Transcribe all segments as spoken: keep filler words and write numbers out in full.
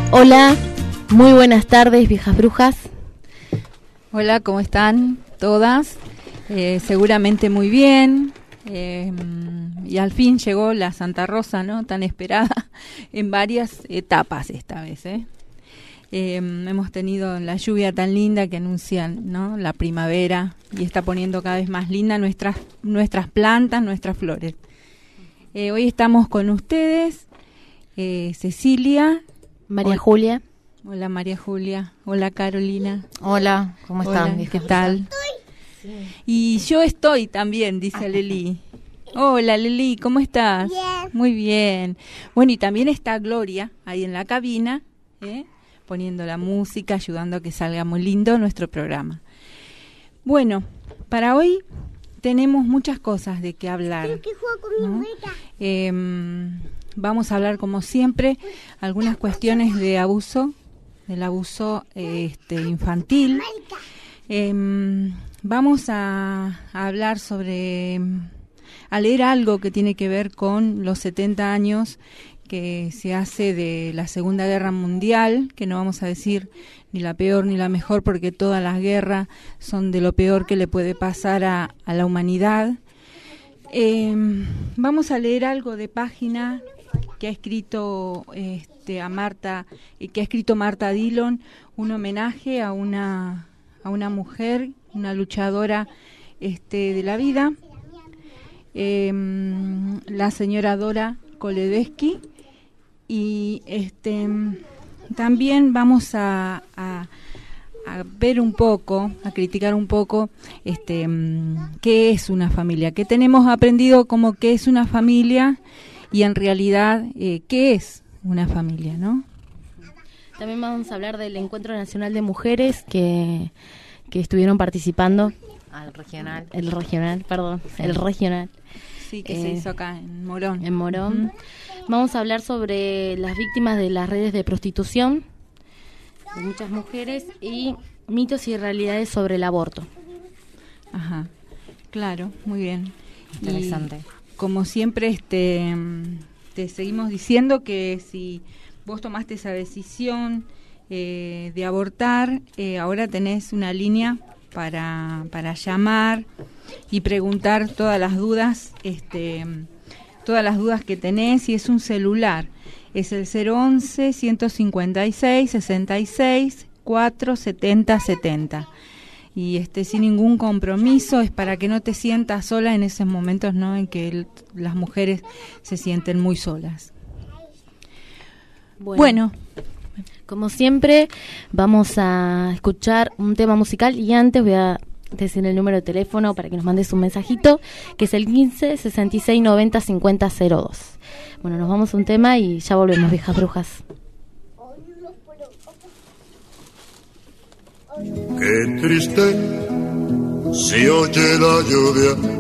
Hola, muy buenas tardes, viejas brujas. Hola, ¿cómo están todas? Eh, seguramente muy bien. Eh, y al fin llegó la Santa Rosa, ¿no? Tan esperada en varias etapas esta vez, ¿eh? Eh, hemos tenido la lluvia tan linda que anuncia, ¿no?, la primavera, y está poniendo cada vez más linda nuestras nuestras plantas, nuestras flores. Eh, hoy estamos con ustedes, eh, Cecilia, María hola, Julia. Hola María Julia, hola Carolina. Hola, ¿cómo están? Hola, ¿qué tal? Sí. Y yo estoy también, dice Leli. Hola Leli, ¿cómo estás? Bien. Muy bien. Bueno, y también está Gloria ahí en la cabina, ¿eh?, poniendo la música, ayudando a que salga muy lindo nuestro programa. Bueno, para hoy tenemos muchas cosas de qué hablar, ¿no? Eh, vamos a hablar, como siempre, algunas cuestiones de abuso, del abuso eh, este, infantil. Eh, vamos a, a hablar sobre, a leer algo que tiene que ver con los setenta años que se hace de la Segunda Guerra Mundial, que no vamos a decir ni la peor ni la mejor, porque todas las guerras son de lo peor que le puede pasar a, a la humanidad. Eh, vamos a leer algo de página que ha escrito este, a Marta, y que ha escrito Marta Dillon, un homenaje a una a una mujer, una luchadora este, de la vida, eh, la señora Dora Koledesky. Y este también vamos a, a, a ver un poco, a criticar un poco este qué es una familia, que tenemos aprendido como qué es una familia y en realidad eh, qué es una familia, ¿no? También vamos a hablar del Encuentro Nacional de Mujeres que, que estuvieron participando. Al regional. El regional, perdón, sí. el regional. Sí, que eh, se hizo acá en Morón. En Morón. Uh-huh. Vamos a hablar sobre las víctimas de las redes de prostitución, de muchas mujeres, y mitos y realidades sobre el aborto. Ajá, claro, muy bien. Interesante. Y, como siempre, este, te seguimos diciendo que si vos tomaste esa decisión eh, de abortar, eh, ahora tenés una línea para, para llamar y preguntar todas las dudas, este... todas las dudas que tenés, y es un celular, es el cero once, ciento cincuenta y seis, sesenta y seis, cuatro, setenta, setenta, y este sin ningún compromiso, es para que no te sientas sola en esos momentos, ¿no?, en que el, las mujeres se sienten muy solas. Bueno, bueno, como siempre vamos a escuchar un tema musical, y antes voy a decir el número de teléfono para que nos mandes un mensajito, que es el quince, sesenta y seis, noventa, cincuenta, cero dos. Bueno, nos vamos a un tema y ya volvemos, viejas brujas. Qué triste se oye la lluvia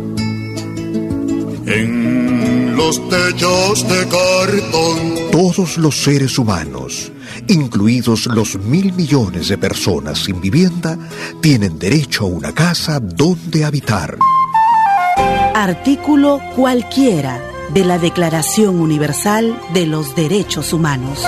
en los techos de cartón. Todos los seres humanos, incluidos los mil millones de personas sin vivienda, tienen derecho a una casa donde habitar. Artículo cualquiera de la Declaración Universal de los Derechos Humanos.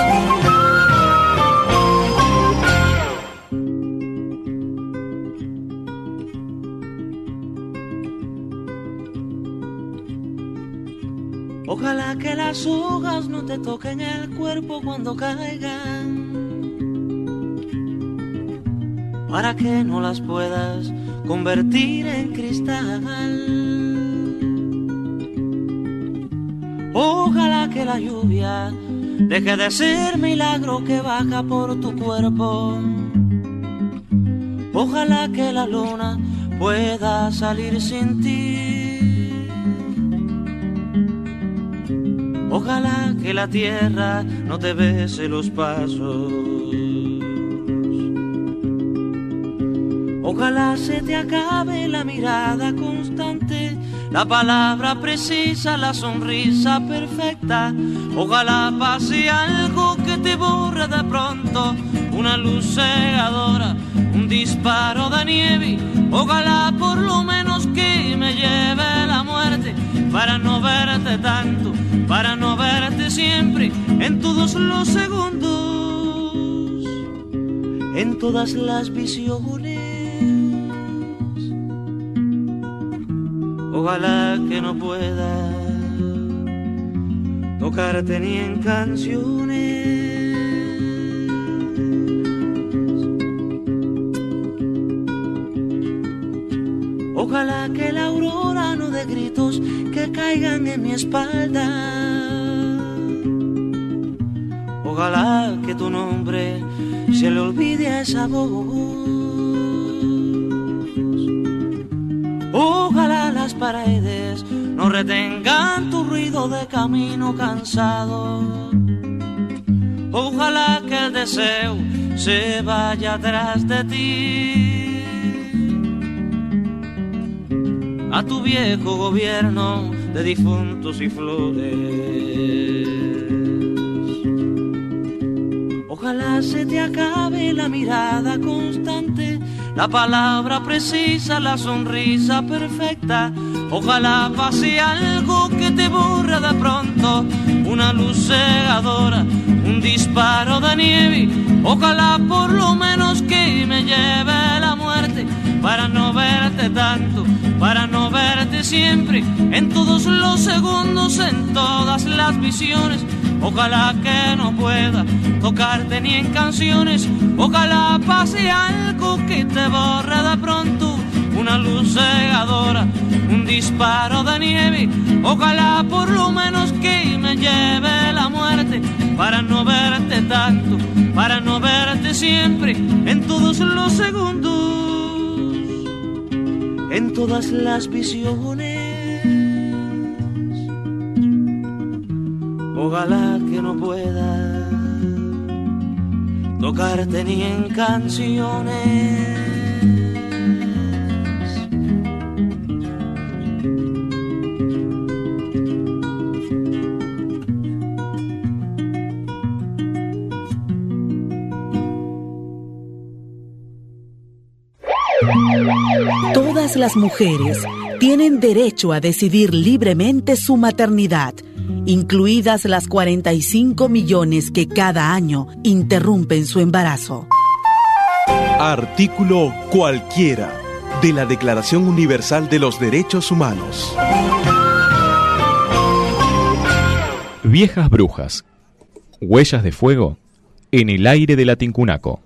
Ojalá que las hojas no te toquen el cuerpo cuando caigan, para que no las puedas convertir en cristal. Ojalá que la lluvia deje de ser milagro que baja por tu cuerpo. Ojalá que la luna pueda salir sin ti. Ojalá que la tierra no te bese los pasos. Ojalá se te acabe la mirada constante, la palabra precisa, la sonrisa perfecta. Ojalá pase algo que te borre de pronto, una luz cegadora, un disparo de nieve. Ojalá por lo menos que me lleve la muerte para no verte verte tanto, para no verte siempre en todos los segundos, en todas las visiones. Ojalá que no pueda tocarte ni en canciones. Ojalá que la aurora no dé gritos que caigan en mi espalda. Ojalá que tu nombre se le olvide a esa voz. Ojalá las paredes no retengan tu ruido de camino cansado. Ojalá que el deseo se vaya atrás de ti, a tu viejo gobierno de difuntos y flores. Ojalá se te acabe la mirada constante, la palabra precisa, la sonrisa perfecta. Ojalá pase algo que te borre de pronto, una luz cegadora, un disparo de nieve. Ojalá por lo menos que me lleve la muerte, para no verte tanto, para no verte siempre, en todos los segundos, en todas las visiones. Ojalá que no pueda tocarte ni en canciones. Ojalá pase algo que te borre de pronto, una luz cegadora, un disparo de nieve. Ojalá por lo menos que me lleve la muerte, para no verte tanto, para no verte siempre, en todos los segundos, en todas las visiones. Ojalá que no pueda tocarte ni en canciones. Todas las mujeres tienen derecho a decidir libremente su maternidad, incluidas las cuarenta y cinco millones que cada año interrumpen su embarazo. Artículo cualquiera de la Declaración Universal de los Derechos Humanos. Viejas brujas. Huellas de fuego en el aire de la Tincunaco.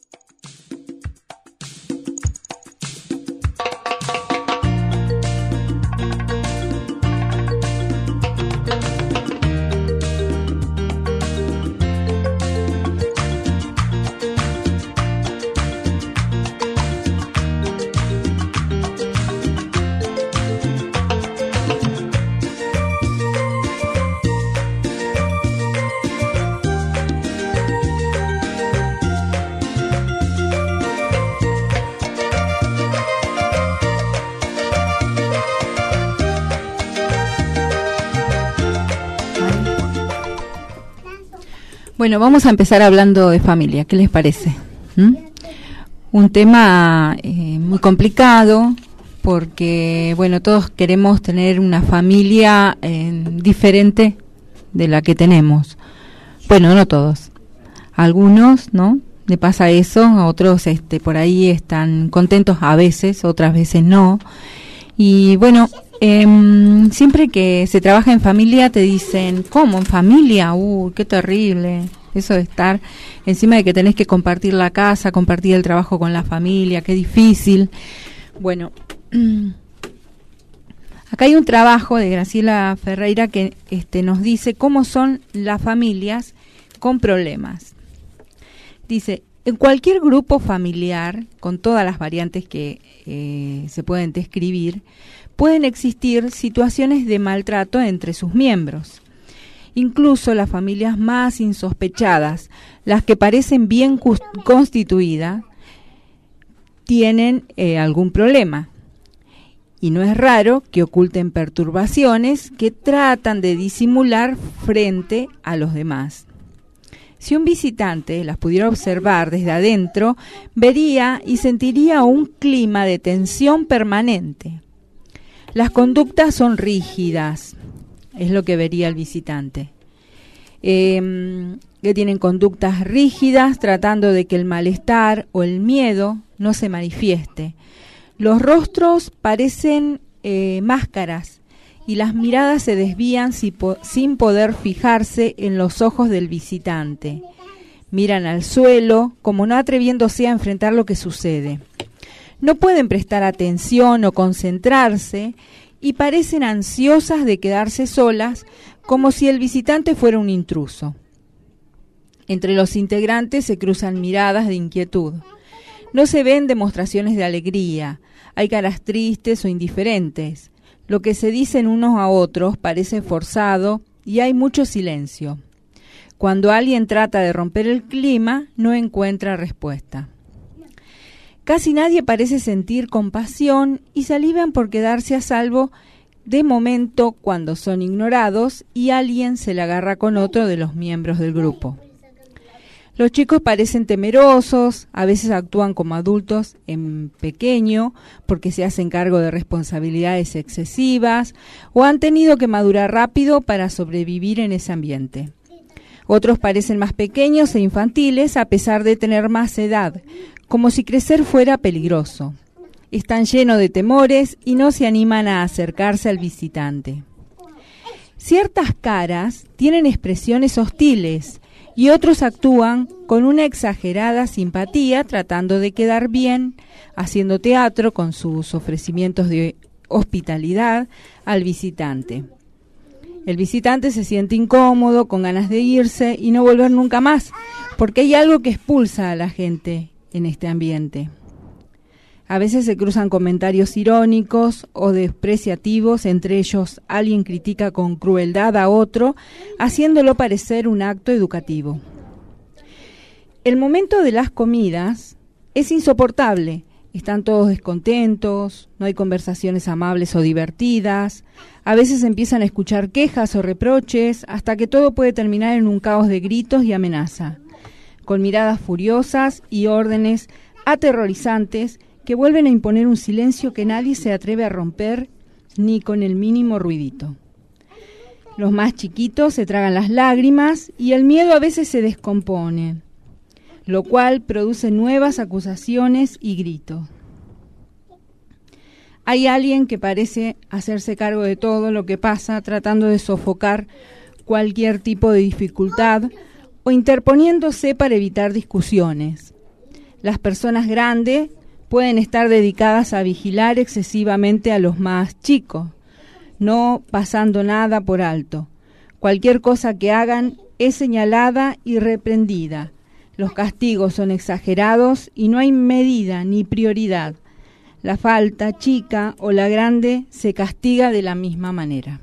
Bueno, vamos a empezar hablando de familia. ¿Qué les parece? ¿Mm? Un tema eh, muy complicado porque, bueno, todos queremos tener una familia eh, diferente de la que tenemos. Bueno, no todos. Algunos, ¿no? Le pasa eso, a otros este, por ahí están contentos a veces, otras veces no. Y bueno, eh, siempre que se trabaja en familia te dicen, ¿cómo en familia? ¡Uh, qué terrible! Eso de estar encima de que tenés que compartir la casa, compartir el trabajo con la familia, qué difícil. Bueno, acá hay un trabajo de Graciela Ferreira que este, nos dice cómo son las familias con problemas. Dice, en cualquier grupo familiar, con todas las variantes que eh, se pueden describir, pueden existir situaciones de maltrato entre sus miembros. Incluso las familias más insospechadas, las que parecen bien constituidas, tienen eh, algún problema. Y no es raro que oculten perturbaciones que tratan de disimular frente a los demás. Si un visitante las pudiera observar desde adentro, vería y sentiría un clima de tensión permanente. Las conductas son rígidas, es lo que vería el visitante. Eh, que tienen conductas rígidas, tratando de que el malestar o el miedo no se manifieste. Los rostros parecen eh, máscaras y las miradas se desvían si po- sin poder fijarse en los ojos del visitante. Miran al suelo, como no atreviéndose a enfrentar lo que sucede. No pueden prestar atención o concentrarse y parecen ansiosas de quedarse solas, como si el visitante fuera un intruso. Entre los integrantes se cruzan miradas de inquietud. No se ven demostraciones de alegría, hay caras tristes o indiferentes. Lo que se dicen unos a otros parece forzado y hay mucho silencio. Cuando alguien trata de romper el clima, no encuentra respuesta. Casi nadie parece sentir compasión y se alivian por quedarse a salvo de momento cuando son ignorados y alguien se la agarra con otro de los miembros del grupo. Los chicos parecen temerosos, a veces actúan como adultos en pequeño porque se hacen cargo de responsabilidades excesivas o han tenido que madurar rápido para sobrevivir en ese ambiente. Otros parecen más pequeños e infantiles a pesar de tener más edad, como si crecer fuera peligroso. Están llenos de temores y no se animan a acercarse al visitante. Ciertas caras tienen expresiones hostiles y otros actúan con una exagerada simpatía tratando de quedar bien, haciendo teatro con sus ofrecimientos de hospitalidad al visitante. El visitante se siente incómodo, con ganas de irse y no volver nunca más, porque hay algo que expulsa a la gente en este ambiente. A veces se cruzan comentarios irónicos o despreciativos, entre ellos alguien critica con crueldad a otro, haciéndolo parecer un acto educativo. El momento de las comidas es insoportable. Están todos descontentos, no hay conversaciones amables o divertidas, a veces empiezan a escuchar quejas o reproches, hasta que todo puede terminar en un caos de gritos y amenaza, con miradas furiosas y órdenes aterrorizantes que vuelven a imponer un silencio que nadie se atreve a romper ni con el mínimo ruidito. Los más chiquitos se tragan las lágrimas y el miedo a veces se descompone, lo cual produce nuevas acusaciones y gritos. Hay alguien que parece hacerse cargo de todo lo que pasa, tratando de sofocar cualquier tipo de dificultad o interponiéndose para evitar discusiones. Las personas grandes pueden estar dedicadas a vigilar excesivamente a los más chicos, no pasando nada por alto. Cualquier cosa que hagan es señalada y reprendida. Los castigos son exagerados y no hay medida ni prioridad. La falta chica o la grande se castiga de la misma manera.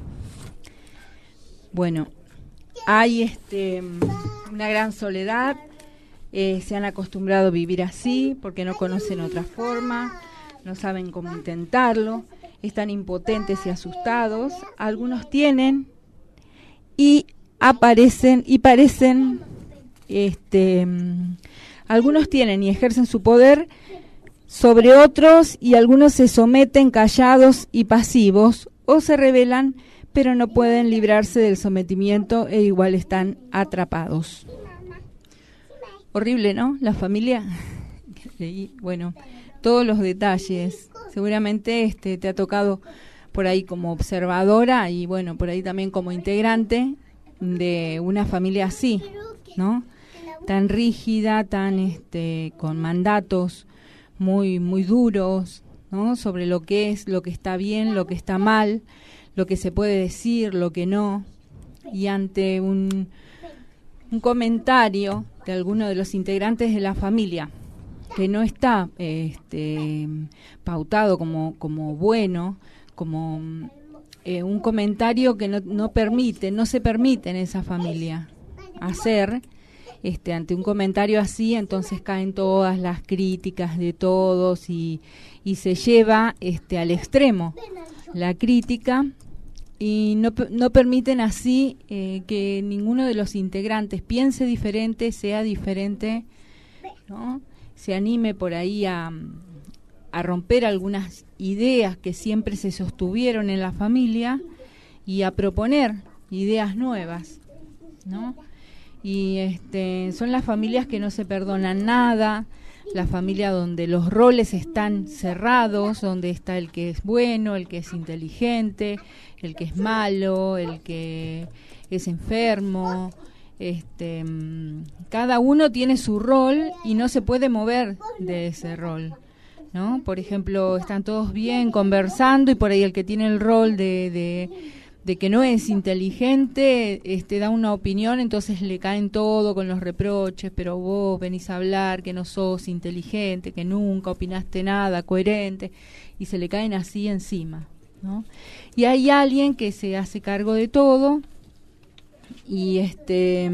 Bueno, hay este una gran soledad. Eh, se han acostumbrado a vivir así porque no conocen otra forma, no saben cómo intentarlo, están impotentes y asustados. Algunos tienen y aparecen y parecen, este, algunos tienen y ejercen su poder sobre otros y algunos se someten callados y pasivos o se rebelan, pero no pueden librarse del sometimiento e igual están atrapados. Horrible, ¿no? La familia. Y, bueno, todos los detalles. Seguramente este te ha tocado por ahí como observadora y bueno, por ahí también como integrante de una familia así, ¿no? Tan rígida, tan este con mandatos muy muy duros, ¿no? Sobre lo que es, lo que está bien, lo que está mal, lo que se puede decir, lo que no. Y ante un un comentario de alguno de los integrantes de la familia que no está este, pautado como, como bueno, como eh, un comentario que no, no permite, no se permite en esa familia hacer, este, ante un comentario así, entonces caen todas las críticas de todos y, y se lleva este, al extremo la crítica. Y no, no permiten así eh, que ninguno de los integrantes piense diferente, sea diferente, ¿no? Se anime por ahí a, a romper algunas ideas que siempre se sostuvieron en la familia y a proponer ideas nuevas, ¿no? Y este, son las familias que no se perdonan nada, la familia donde los roles están cerrados, donde está el que es bueno, el que es inteligente, el que es malo, el que es enfermo. Este, cada uno tiene su rol y no se puede mover de ese rol, ¿no? Por ejemplo, están todos bien conversando y por ahí el que tiene el rol de, de, de que no es inteligente, este, da una opinión, entonces le caen todo con los reproches, pero vos venís a hablar que no sos inteligente, que nunca opinaste nada coherente, y se le caen así encima, ¿no? Y hay alguien que se hace cargo de todo y este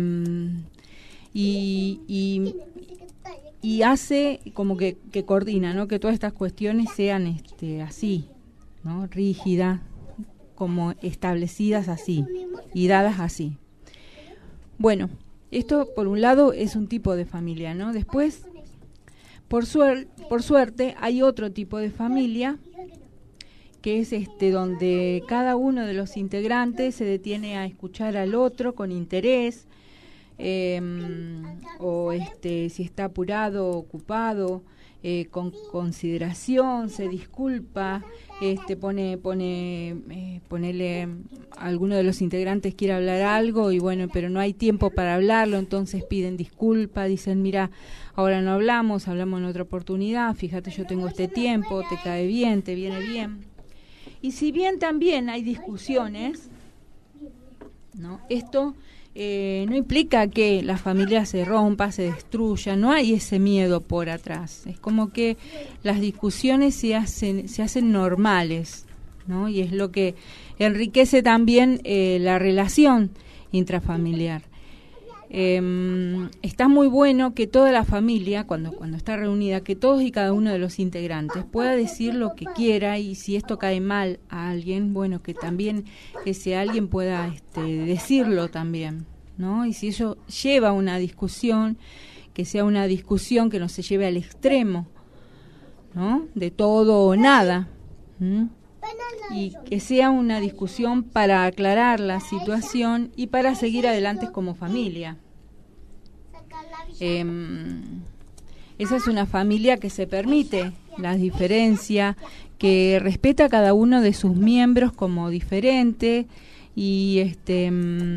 y, y, y hace como que, que coordina, ¿no? Que todas estas cuestiones sean este así, ¿no? Rígidas, como establecidas así y dadas así. Bueno, esto por un lado es un tipo de familia, ¿no? Después, por suer- por suerte, hay otro tipo de familia que es este donde cada uno de los integrantes se detiene a escuchar al otro con interés, eh, o este si está apurado o ocupado, eh, con consideración, se disculpa, este pone pone eh, ponele a alguno de los integrantes quiere hablar algo y bueno, pero no hay tiempo para hablarlo, entonces piden disculpa, dicen mira, ahora no hablamos, hablamos en otra oportunidad, fíjate yo tengo este tiempo, te cae bien, te viene bien. Y si bien también hay discusiones, ¿no? Esto eh, no implica que la familia se rompa, se destruya, no hay ese miedo por atrás. Es como que las discusiones se hacen, se hacen normales, ¿no? Y es lo que enriquece también eh, la relación intrafamiliar. Eh, está muy bueno que toda la familia, cuando, cuando está reunida, que todos y cada uno de los integrantes pueda decir lo que quiera, y si esto cae mal a alguien, bueno, que también ese alguien pueda este, decirlo también, ¿no? Y si eso lleva a una discusión, que sea una discusión que no se lleve al extremo, ¿no? De todo o nada, ¿m? Y que sea una discusión para aclarar la situación y para seguir adelante como familia. Eh, esa es una familia que se permite la diferencia, que respeta a cada uno de sus miembros como diferente y este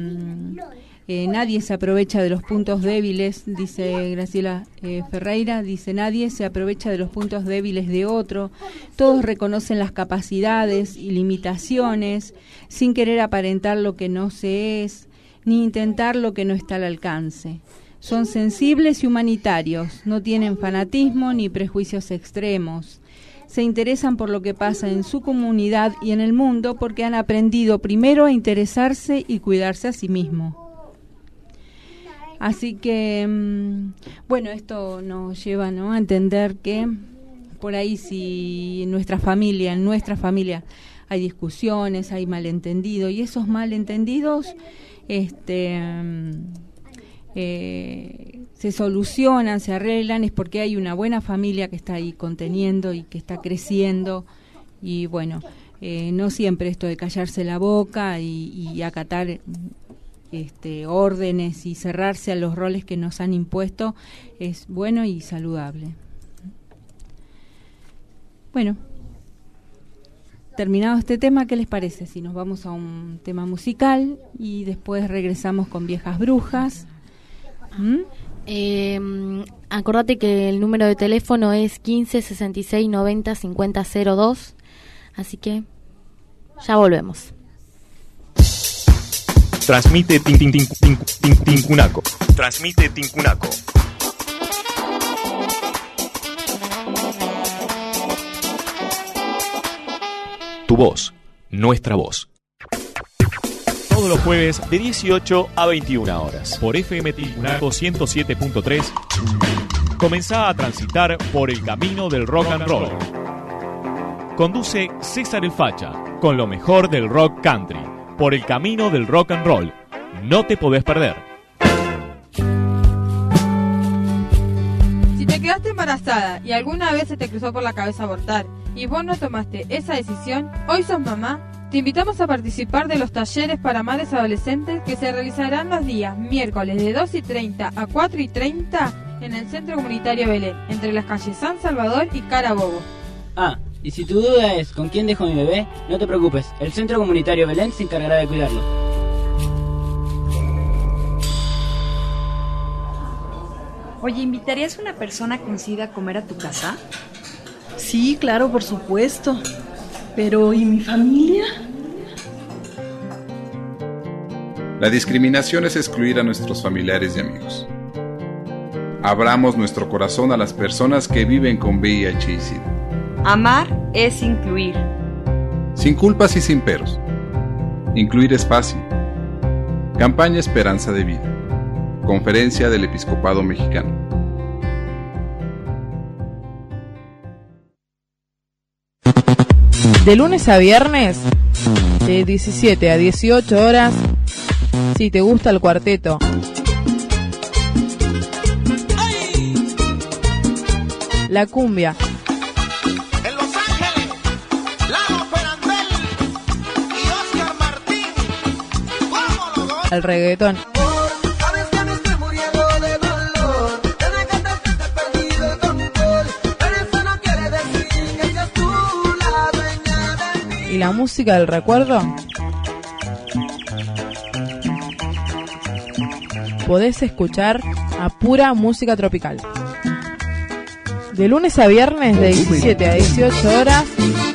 eh, nadie se aprovecha de los puntos débiles, dice Graciela eh, Ferreira, dice nadie se aprovecha de los puntos débiles de otro, todos reconocen las capacidades y limitaciones sin querer aparentar lo que no se es, ni intentar lo que no está al alcance. Son sensibles y humanitarios, no tienen fanatismo ni prejuicios extremos. Se interesan por lo que pasa en su comunidad y en el mundo porque han aprendido primero a interesarse y cuidarse a sí mismos. Así que, bueno, esto nos lleva, ¿no?, a entender que por ahí si en nuestra familia, en nuestra familia hay discusiones, hay malentendidos, y esos malentendidos este, eh, se solucionan, se arreglan, es porque hay una buena familia que está ahí conteniendo y que está creciendo, y bueno, eh, no siempre esto de callarse la boca y, y acatar Este, órdenes y cerrarse a los roles que nos han impuesto es bueno y saludable. Bueno, terminado este tema, ¿qué les parece? Si nos vamos a un tema musical y después regresamos con Viejas Brujas. ¿Mm? Eh, acordate que el número de teléfono es quince sesenta y seis noventa cincuenta cero dos, así que ya volvemos. Transmite tin, tin, tin, tin, tin, Tincunaco. Transmite Tincunaco. Tu voz, nuestra voz. Todos los jueves de dieciocho a veintiuna horas por F M Tincunaco ciento siete punto tres. Comenzá a transitar por el camino del rock and roll. Conduce César el Facha con lo mejor del rock country. Por el camino del rock and roll. No te podés perder. Si te quedaste embarazada y alguna vez se te cruzó por la cabeza abortar y vos no tomaste esa decisión, hoy sos mamá Te invitamos a participar de los talleres para madres adolescentes que se realizarán los días miércoles de dos y treinta a cuatro y treinta en el Centro Comunitario Belén, entre las calles San Salvador y Carabobo. Ah, y si tu duda es ¿con quién dejo mi bebé? No te preocupes, el Centro Comunitario Belén se encargará de cuidarlo. Oye, ¿invitarías a una persona con SIDA a comer a tu casa? Sí, claro, por supuesto. Pero, ¿y mi familia? La discriminación es excluir a nuestros familiares y amigos. Abramos nuestro corazón a las personas que viven con V I H y SIDA. Amar es incluir. Sin culpas y sin peros. Incluir es fácil. Campaña Esperanza de Vida. Conferencia del Episcopado Mexicano. De lunes a viernes, de diecisiete a dieciocho horas, si te gusta el cuarteto. La cumbia. En Los Ángeles, Lalo Ferandel y Oscar Martín. ¡Vámonos, dos! El reggaetón. Sabes que me estoy muriendo de dolor. Te dejaste que te he perdido el control. Pero eso no quiere decir que seas tú la dueña de mí. ¿Y la música del recuerdo? Podés escuchar a pura música tropical. De lunes a viernes de diecisiete a dieciocho horas.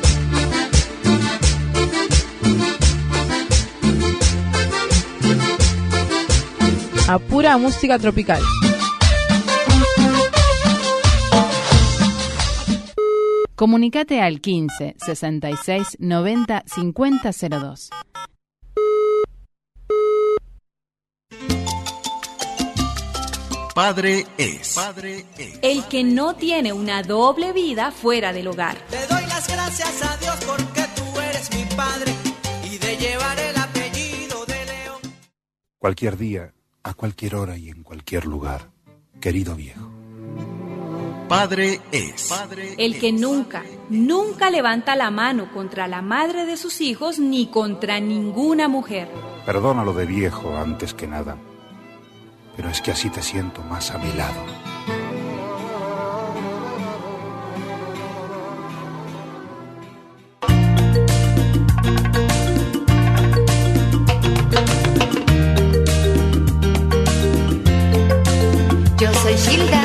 A pura música tropical. Comunicate al quince, sesenta y seis, noventa, cincuenta cero dos. Padre es. Padre es. El que no tiene una doble vida fuera del hogar. Te doy las gracias a Dios porque tú eres mi padre y de llevar el apellido de León. Cualquier día, a cualquier hora y en cualquier lugar, querido viejo. Padre es. Padre el que es. nunca, nunca levanta la mano contra la madre de sus hijos ni contra ninguna mujer. Perdónalo de viejo antes que nada. Pero es que así te siento más a mi lado. Yo soy Gilda.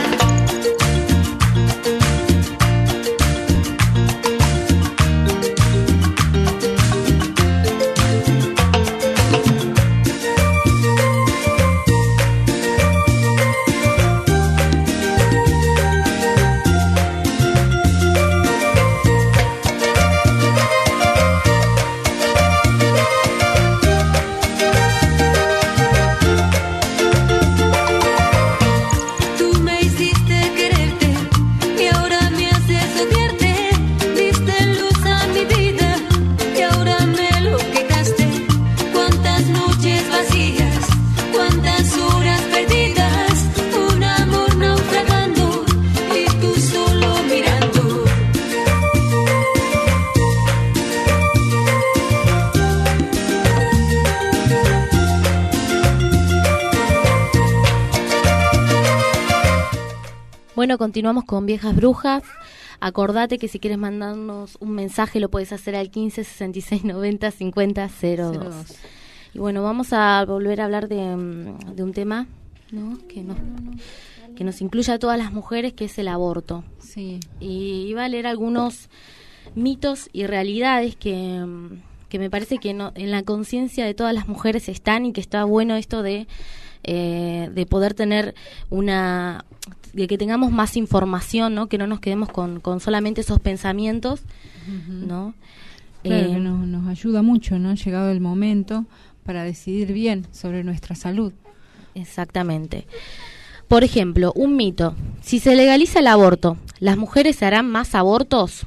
Bueno, continuamos con Viejas Brujas. Acordate que si quieres mandarnos un mensaje lo puedes hacer al quince, sesenta y seis, noventa, cincuenta cero dos. Y bueno, vamos a volver a hablar de, de un tema, ¿no? que nos que nos incluye a todas las mujeres, que es el aborto. Sí. Y iba a leer algunos mitos y realidades que, que me parece que no, en la conciencia de todas las mujeres están, y que está bueno esto de, eh, de poder tener una... de que tengamos más información, ¿no? Que no nos quedemos con, con solamente esos pensamientos, uh-huh. ¿no? Claro, eh, que nos, nos ayuda mucho, ¿no? Llegado el momento para decidir bien sobre nuestra salud. Exactamente. Por ejemplo, un mito. Si se legaliza el aborto, ¿las mujeres harán más abortos?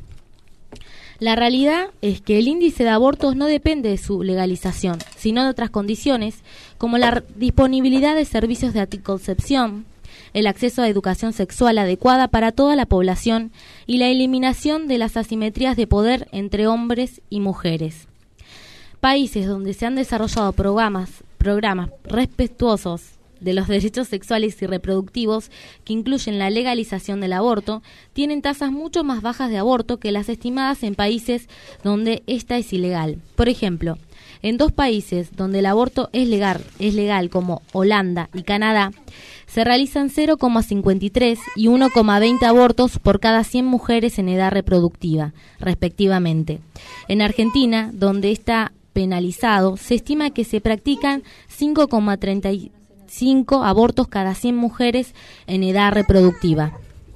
La realidad es que el índice de abortos no depende de su legalización, sino de otras condiciones, como la disponibilidad de servicios de anticoncepción, el acceso a educación sexual adecuada para toda la población y la eliminación de las asimetrías de poder entre hombres y mujeres. países donde se han desarrollado programas, programas respetuosos de los derechos sexuales y reproductivos que incluyen la legalización del aborto, tienen tasas mucho más bajas de aborto que las estimadas en países donde esta es ilegal. Por ejemplo, en dos países donde el aborto es legal, es legal como Holanda y Canadá, se realizan cero coma cincuenta y tres y uno coma veinte abortos por cada cien mujeres en edad reproductiva, respectivamente. En Argentina, donde está penalizado, se estima que se practican cinco coma treinta y cinco abortos cada cien mujeres en edad reproductiva.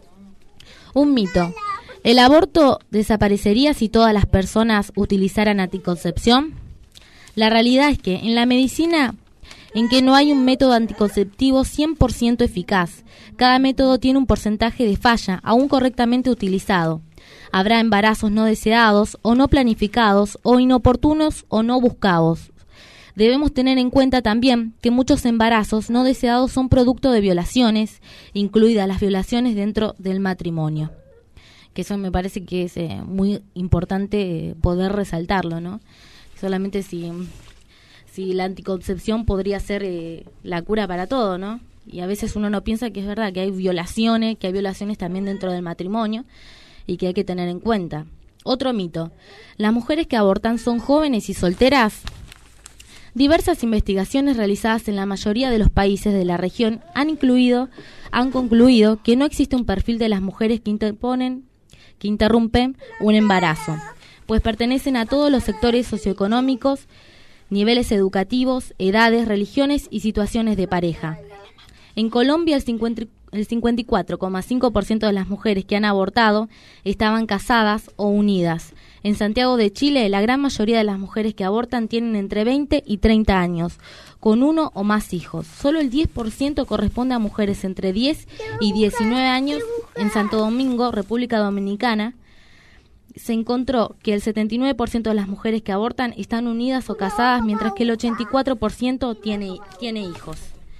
Un mito. ¿El aborto desaparecería si todas las personas utilizaran anticoncepción? La realidad es que en la medicina en que no hay un método anticonceptivo cien por ciento eficaz. Cada método tiene un porcentaje de falla, aún correctamente utilizado. Habrá embarazos no deseados o no planificados o inoportunos o no buscados. Debemos tener en cuenta también que muchos embarazos no deseados son producto de violaciones, incluidas las violaciones dentro del matrimonio. Que eso me parece que es eh, muy importante eh, poder resaltarlo, ¿no? Solamente si, si la anticoncepción podría ser eh, la cura para todo, ¿no? Y a veces uno no piensa que es verdad, que hay violaciones, que hay violaciones también dentro del matrimonio y que hay que tener en cuenta. Otro mito. ¿Las mujeres que abortan son jóvenes y solteras? Diversas investigaciones realizadas en la mayoría de los países de la región han incluido, han concluido que no existe un perfil de las mujeres que interponen, que interrumpen un embarazo, pues pertenecen a todos los sectores socioeconómicos, niveles educativos, edades, religiones y situaciones de pareja. En Colombia, el cincuenta, el cincuenta y cuatro coma cinco por ciento de las mujeres que han abortado estaban casadas o unidas. En Santiago de Chile, la gran mayoría de las mujeres que abortan tienen entre veinte y treinta años, con uno o más hijos. Solo el diez por ciento corresponde a mujeres entre diez y diecinueve años. En Santo Domingo, República Dominicana, se encontró que el setenta y nueve por ciento de las mujeres que abortan están unidas o casadas, mientras que el ochenta y cuatro por ciento tiene, tiene hijos.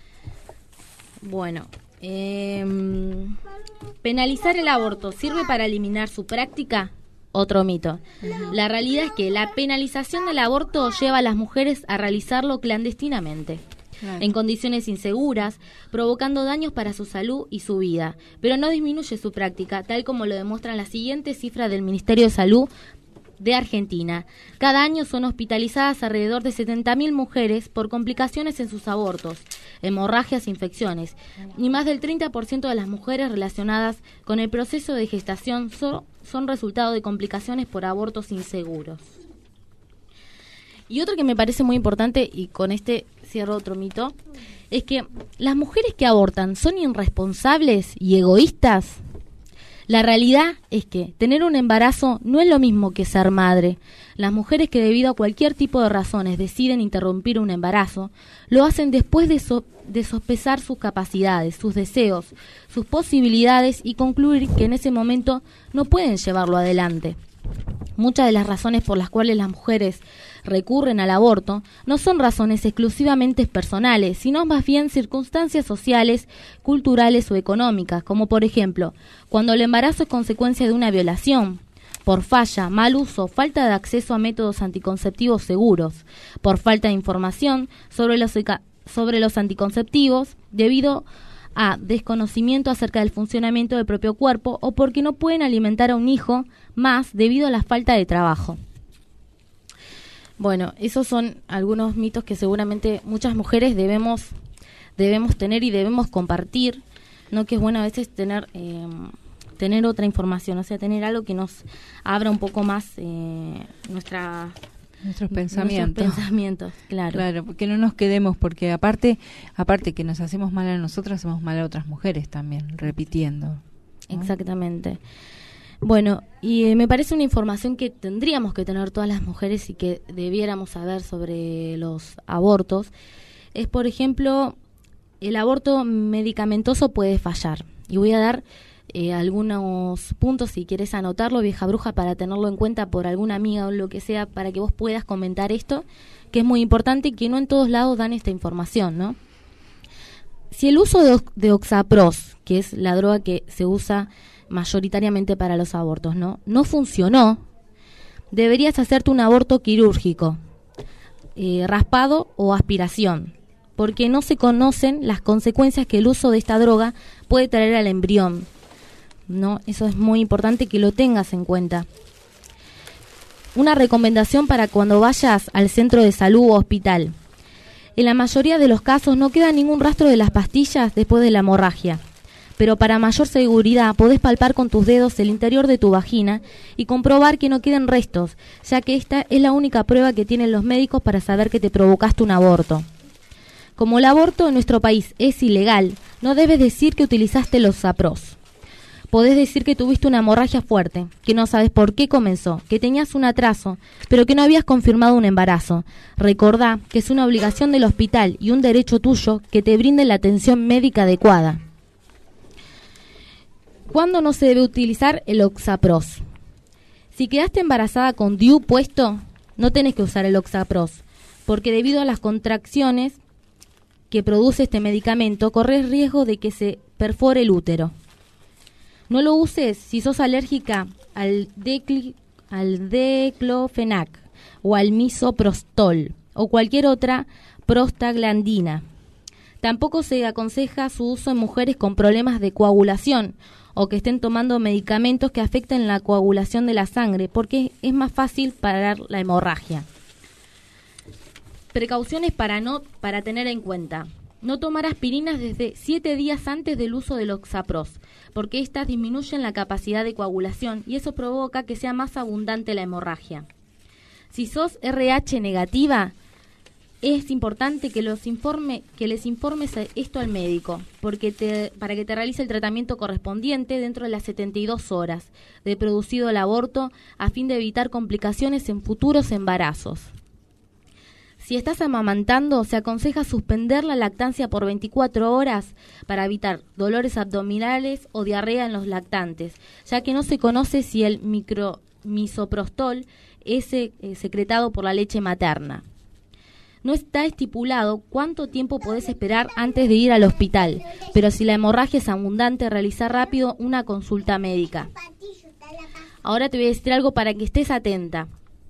Bueno, eh, ¿penalizar el aborto sirve para eliminar su práctica? Otro mito. Uh-huh. La realidad es que la penalización del aborto lleva a las mujeres a realizarlo clandestinamente, claro, en condiciones inseguras, provocando daños para su salud y su vida, pero no disminuye su práctica, tal como lo demuestran las siguientes cifras del Ministerio de Salud de Argentina. Cada año son hospitalizadas alrededor de setenta mil mujeres por complicaciones en sus abortos, hemorragias e infecciones, y más del treinta por ciento de las mujeres relacionadas con el proceso de gestación son, son resultado de complicaciones por abortos inseguros. Y otro que me parece muy importante, y con este cierro otro mito, es que las mujeres que abortan son irresponsables y egoístas. La realidad es que tener un embarazo no es lo mismo que ser madre. Las mujeres que debido a cualquier tipo de razones deciden interrumpir un embarazo, lo hacen después de, so- de sospesar sus capacidades, sus deseos, sus posibilidades y concluir que en ese momento no pueden llevarlo adelante. Muchas de las razones por las cuales las mujeres recurren al aborto no son razones exclusivamente personales, sino más bien circunstancias sociales, culturales o económicas, como por ejemplo, cuando el embarazo es consecuencia de una violación, por falla, mal uso, falta de acceso a métodos anticonceptivos seguros, por falta de información sobre los, sobre los anticonceptivos, debido a desconocimiento acerca del funcionamiento del propio cuerpo o porque no pueden alimentar a un hijo más debido a la falta de trabajo. Bueno, esos son algunos mitos que seguramente muchas mujeres debemos debemos tener y debemos compartir, ¿no? Que es bueno a veces tener eh, tener otra información, o sea, tener algo que nos abra un poco más eh, nuestra nuestros pensamientos. Nuestros pensamientos, claro. Claro, porque no nos quedemos, porque aparte aparte que nos hacemos mal a nosotros, hacemos mal a otras mujeres también, repitiendo, ¿no? Exactamente. Bueno, y eh, me parece una información que tendríamos que tener todas las mujeres y que debiéramos saber sobre los abortos. Es, por ejemplo, el aborto medicamentoso puede fallar. Y voy a dar eh, algunos puntos, si quieres anotarlo, vieja bruja, para tenerlo en cuenta por alguna amiga o lo que sea, para que vos puedas comentar esto, que es muy importante y que no en todos lados dan esta información, ¿no? Si el uso de, de oxapros, que es la droga que se usa mayoritariamente para los abortos, ¿no? no funcionó, deberías hacerte un aborto quirúrgico. eh, raspado o aspiración, porque no se conocen las consecuencias que el uso de esta droga puede traer al embrión, ¿no? Eso es muy importante que lo tengas en cuenta. Una recomendación para cuando vayas al centro de salud o hospital. En la mayoría de los casos no queda ningún rastro de las pastillas después de la hemorragia, pero para mayor seguridad podés palpar con tus dedos el interior de tu vagina y comprobar que no queden restos, ya que esta es la única prueba que tienen los médicos para saber que te provocaste un aborto. Como el aborto en nuestro país es ilegal, no debes decir que utilizaste el Oxapros. Podés decir que tuviste una hemorragia fuerte, que no sabes por qué comenzó, que tenías un atraso, pero que no habías confirmado un embarazo. Recordá que es una obligación del hospital y un derecho tuyo que te brinden la atención médica adecuada. ¿Cuándo no se debe utilizar el Oxapros? Si quedaste embarazada con D I U puesto, no tenés que usar el Oxapros, porque debido a las contracciones que produce este medicamento, corres riesgo de que se perfore el útero. No lo uses si sos alérgica al, decli, al diclofenac o al misoprostol o cualquier otra prostaglandina. Tampoco se aconseja su uso en mujeres con problemas de coagulación o que estén tomando medicamentos que afecten la coagulación de la sangre, porque es más fácil parar la hemorragia. Precauciones para no para tener en cuenta. No tomar aspirinas desde siete días antes del uso del Oxapros, porque éstas disminuyen la capacidad de coagulación y eso provoca que sea más abundante la hemorragia. Si sos R H negativa, es importante que los informe, que les informes esto al médico, porque te, para que te realice el tratamiento correspondiente dentro de las setenta y dos horas de producido el aborto, a fin de evitar complicaciones en futuros embarazos. Si estás amamantando, se aconseja suspender la lactancia por veinticuatro horas para evitar dolores abdominales o diarrea en los lactantes, ya que no se conoce si el micro, misoprostol es eh, secretado por la leche materna. No está estipulado cuánto tiempo podés esperar antes de ir al hospital, pero si la hemorragia es abundante, realizar rápido una consulta médica. Ahora te voy a decir algo para que estés atenta.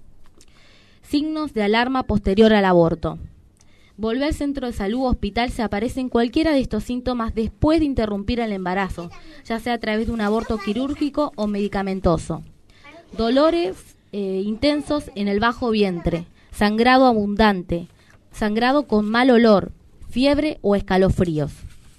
Signos de alarma posterior al aborto. Volver al centro de salud o hospital si aparecen cualquiera de estos síntomas después de interrumpir el embarazo, ya sea a través de un aborto quirúrgico o medicamentoso. Dolores eh, intensos en el bajo vientre, sangrado abundante, sangrado con mal olor, fiebre o escalofríos.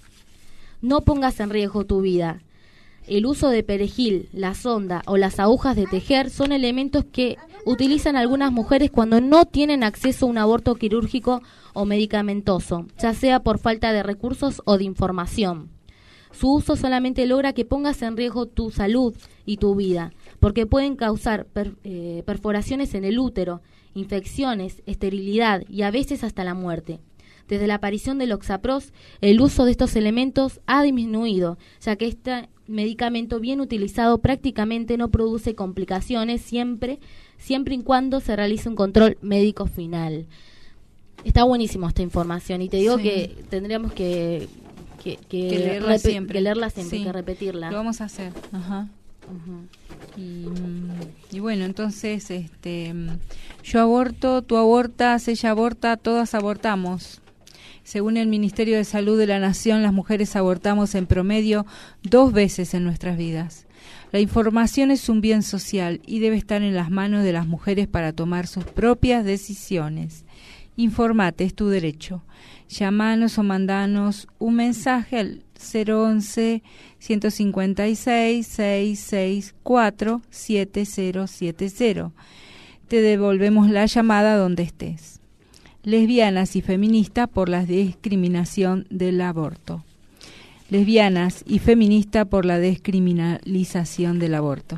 No pongas en riesgo tu vida. El uso de perejil, la sonda o las agujas de tejer son elementos que utilizan algunas mujeres cuando no tienen acceso a un aborto quirúrgico o medicamentoso, ya sea por falta de recursos o de información. Su uso solamente logra que pongas en riesgo tu salud y tu vida, porque pueden causar per, eh, perforaciones en el útero, infecciones, esterilidad y a veces hasta la muerte. Desde la aparición del Oxapros, el uso de estos elementos ha disminuido, ya que este medicamento bien utilizado prácticamente no produce complicaciones siempre, siempre y cuando se realice un control médico final. Está buenísimo esta información y te digo sí. que tendríamos que, que, que, que leerla siempre, que, leerla siempre sí. que repetirla. Lo vamos a hacer. Ajá. Uh-huh. Y, y bueno, entonces este yo aborto, tú abortas, ella aborta, todas abortamos. Según el Ministerio de Salud de la Nación, las mujeres abortamos en promedio dos veces en nuestras vidas. La información es un bien social y debe estar en las manos de las mujeres para tomar sus propias decisiones. Informate, es tu derecho. Llamanos o mandanos un mensaje al cero once, ciento cincuenta y seis, seiscientos sesenta y cuatro, setenta setenta. Te devolvemos la llamada donde estés. Lesbianas y feministas por la discriminación del aborto. Lesbianas y feministas por la descriminalización del aborto.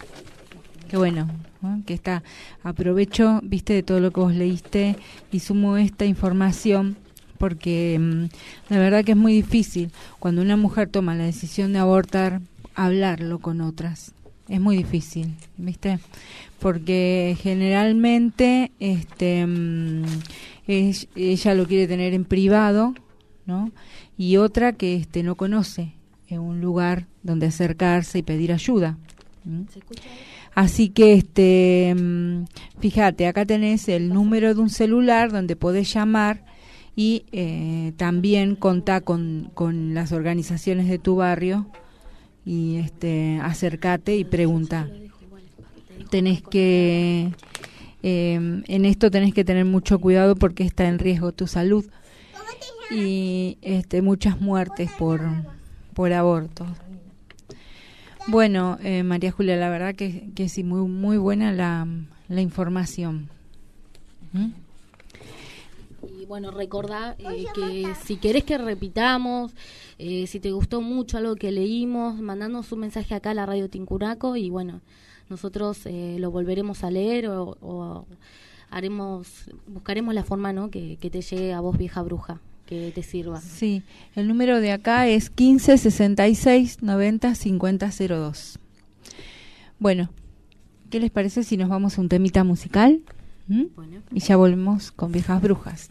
Qué bueno, ¿no? Que está, aprovecho, viste, de todo lo que vos leíste y sumo esta información porque mmm, la verdad que es muy difícil cuando una mujer toma la decisión de abortar, hablarlo con otras. Es muy difícil, ¿viste? Porque generalmente este mmm, es, ella lo quiere tener en privado, ¿no? Y otra que este no conoce en un lugar donde acercarse y pedir ayuda. ¿Mm? Así que, este, fíjate, acá tenés el número de un celular donde podés llamar y eh, también contá con, con las organizaciones de tu barrio y este, acércate y pregunta. Tenés que, eh, en esto tenés que tener mucho cuidado porque está en riesgo tu salud y este, muchas muertes por, por aborto. Bueno, eh, María Julia, la verdad que, que sí, muy muy buena la, la información. ¿Mm? Y bueno, recordá eh, que si querés que repitamos, eh, si te gustó mucho algo que leímos, mandanos un mensaje acá a la Radio Tincuraco y bueno, nosotros eh, lo volveremos a leer o, o haremos, buscaremos la forma, ¿no?, que, que te llegue a vos, vieja bruja, que te sirva. Sí, el número de acá es quince sesenta y seis noventa cincuenta cero dos. Bueno, ¿qué les parece si nos vamos a un temita musical? ¿Mm? Bueno. Y ya volvemos con Viejas Brujas.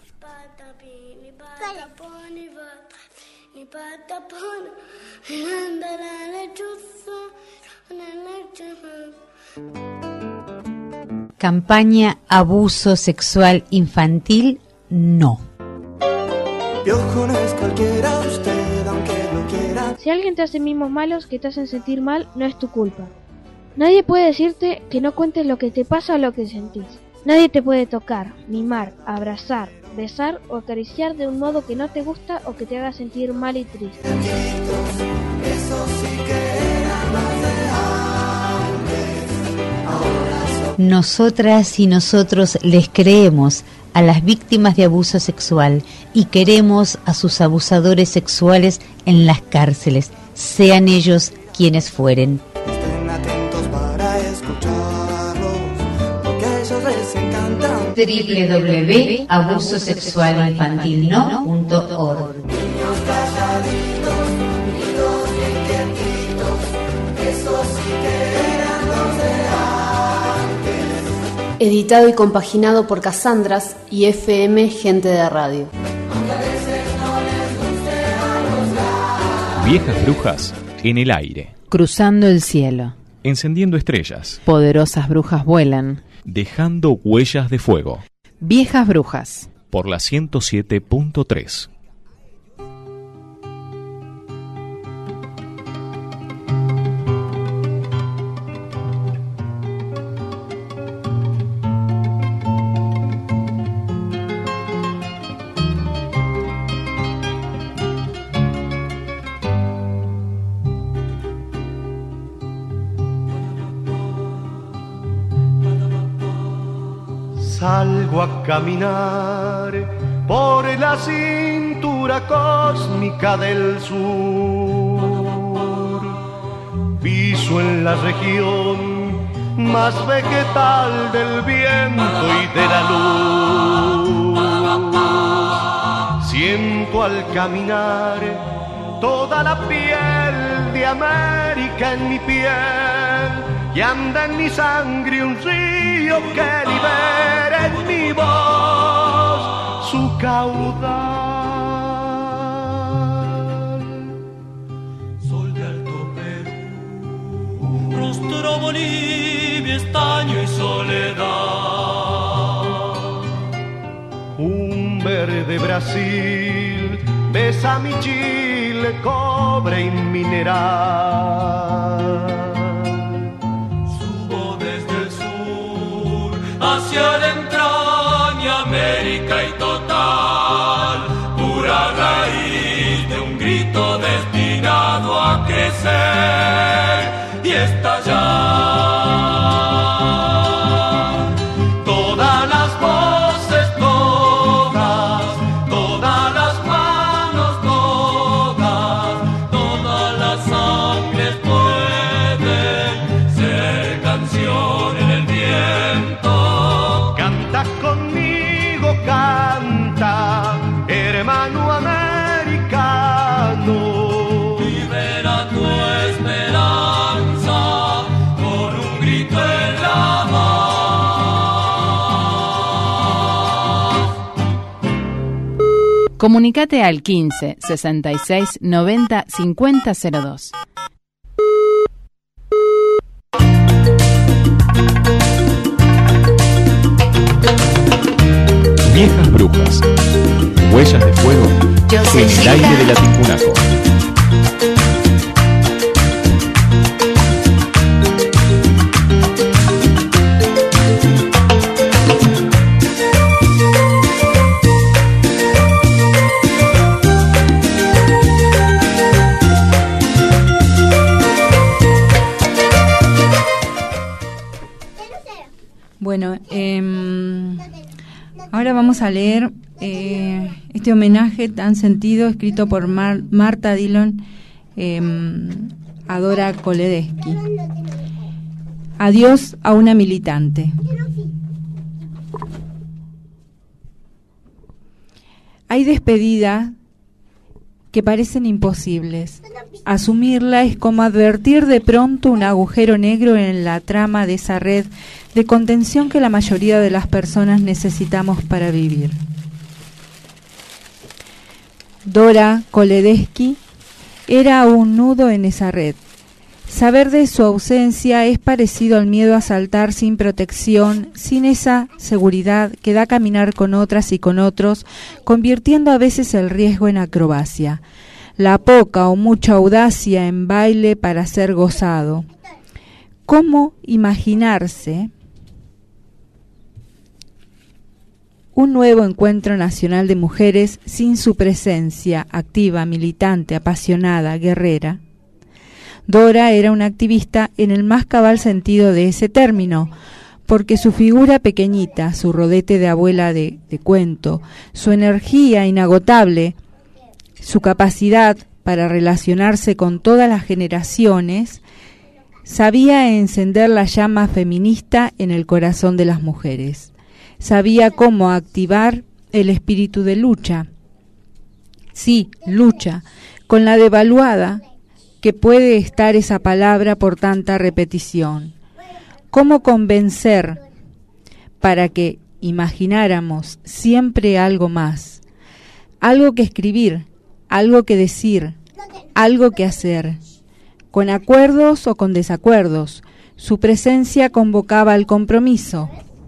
Campaña abuso sexual infantil, no. Piojo no es cualquiera, usted aunque lo quiera. Si alguien te hace mimos malos que te hacen sentir mal, no es tu culpa. Nadie puede decirte que no cuentes lo que te pasa o lo que sentís. Nadie te puede tocar, mimar, abrazar, besar o acariciar de un modo que no te gusta o que te haga sentir mal y triste. Eso sí que era más de antes. Ahora son... Nosotras y nosotros les creemos a las víctimas de abuso sexual y queremos a sus abusadores sexuales en las cárceles, sean ellos quienes fueren. Estén atentos para escucharlos, porque a ellos les encantan. doble u doble u doble u punto abuso sexual infantil no punto org. Niños calladitos, niños bien quietitos, eso sí que eran los de antes. Editado y compaginado por Casandras y F M Gente de Radio. Aunque a veces no les guste a los Viejas brujas en el aire. Cruzando el cielo. Encendiendo estrellas. Poderosas brujas vuelan. Dejando huellas de fuego. Viejas brujas. Por la ciento siete punto tres. Salgo a caminar por la cintura cósmica del sur. Piso en la región más vegetal del viento y de la luz. Siento al caminar toda la piel de América en mi piel. Y anda en mi sangre un río que libera en mi voz su caudal. Sol de Alto Perú, rostro Bolivia, estaño y soledad. Un verde Brasil besa mi Chile, cobre y mineral. Hacia la entraña, América y total, pura raíz de un grito destinado a crecer y estallar. Todas las voces, todas, todas las manos, todas, todas las sangres pueden ser canción en el viento. Conmigo canta, hermano americano. Libera tu esperanza con un grito en la voz. Comunicate al quince sesenta y seis noventa cincuenta cero dos. brujas. Huellas de fuego en el aire de la Tincunaco. Bueno, eh, ahora vamos a leer eh, este homenaje tan sentido escrito por Mar- Marta Dillon eh, a Dora Koledesky. Adiós a una militante. Hay despedidas que parecen imposibles. Asumirla es como advertir de pronto un agujero negro en la trama de esa red de contención que la mayoría de las personas necesitamos para vivir. Dora Koledesky era un nudo en esa red. Saber de su ausencia es parecido al miedo a saltar sin protección, sin esa seguridad que da caminar con otras y con otros, convirtiendo a veces el riesgo en acrobacia, la poca o mucha audacia en baile para ser gozado. ¿Cómo imaginarse un nuevo encuentro nacional de mujeres sin su presencia activa, militante, apasionada, guerrera? Dora era una activista en el más cabal sentido de ese término, porque su figura pequeñita, su rodete de abuela de, de cuento, su energía inagotable, su capacidad para relacionarse con todas las generaciones, sabía encender la llama feminista en el corazón de las mujeres. Sabía cómo activar el espíritu de lucha. Sí, lucha, con la devaluada que puede estar esa palabra por tanta repetición. ¿Cómo convencer para que imagináramos siempre algo más? Algo que escribir, algo que decir, algo que hacer. Con acuerdos o con desacuerdos, su presencia convocaba al compromiso.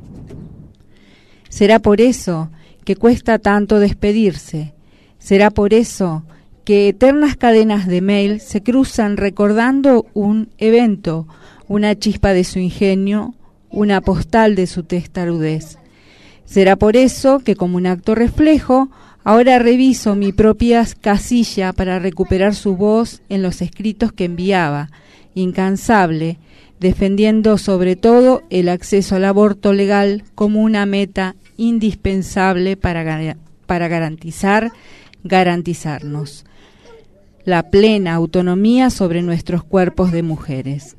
Será por eso que cuesta tanto despedirse. Será por eso que eternas cadenas de mail se cruzan recordando un evento, una chispa de su ingenio, una postal de su testarudez. Será por eso que, como un acto reflejo, ahora reviso mi propia casilla para recuperar su voz en los escritos que enviaba, incansable, defendiendo sobre todo el acceso al aborto legal como una meta indispensable para, para garantizar, garantizarnos la plena autonomía sobre nuestros cuerpos de mujeres.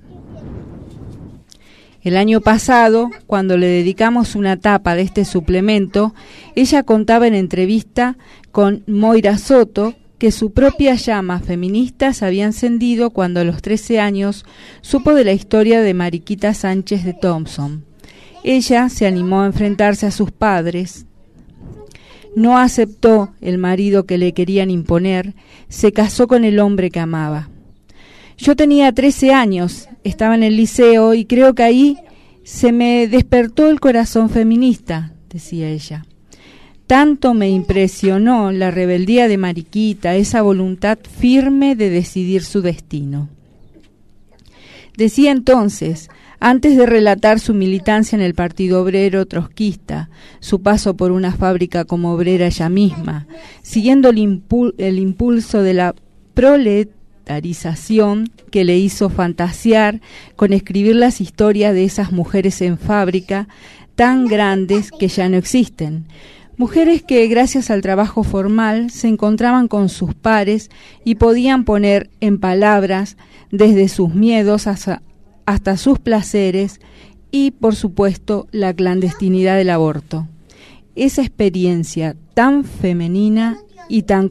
El año pasado, cuando le dedicamos una tapa de este suplemento, ella contaba en entrevista con Moira Soto que su propia llama feminista se había encendido cuando a los trece años supo de la historia de Mariquita Sánchez de Thompson. Ella se animó a enfrentarse a sus padres, no aceptó el marido que le querían imponer, se casó con el hombre que amaba. Yo tenía trece años, estaba en el liceo y creo que ahí se me despertó el corazón feminista, decía ella. Tanto me impresionó la rebeldía de Mariquita, esa voluntad firme de decidir su destino. Decía entonces, antes de relatar su militancia en el Partido Obrero Trotskista, su paso por una fábrica como obrera ella misma, siguiendo el, impul- el impulso de la proletarización que le hizo fantasear con escribir las historias de esas mujeres en fábrica tan grandes que ya no existen. Mujeres que, gracias al trabajo formal, se encontraban con sus pares y podían poner en palabras desde sus miedos hasta, hasta sus placeres y, por supuesto, la clandestinidad del aborto. Esa experiencia tan femenina y tan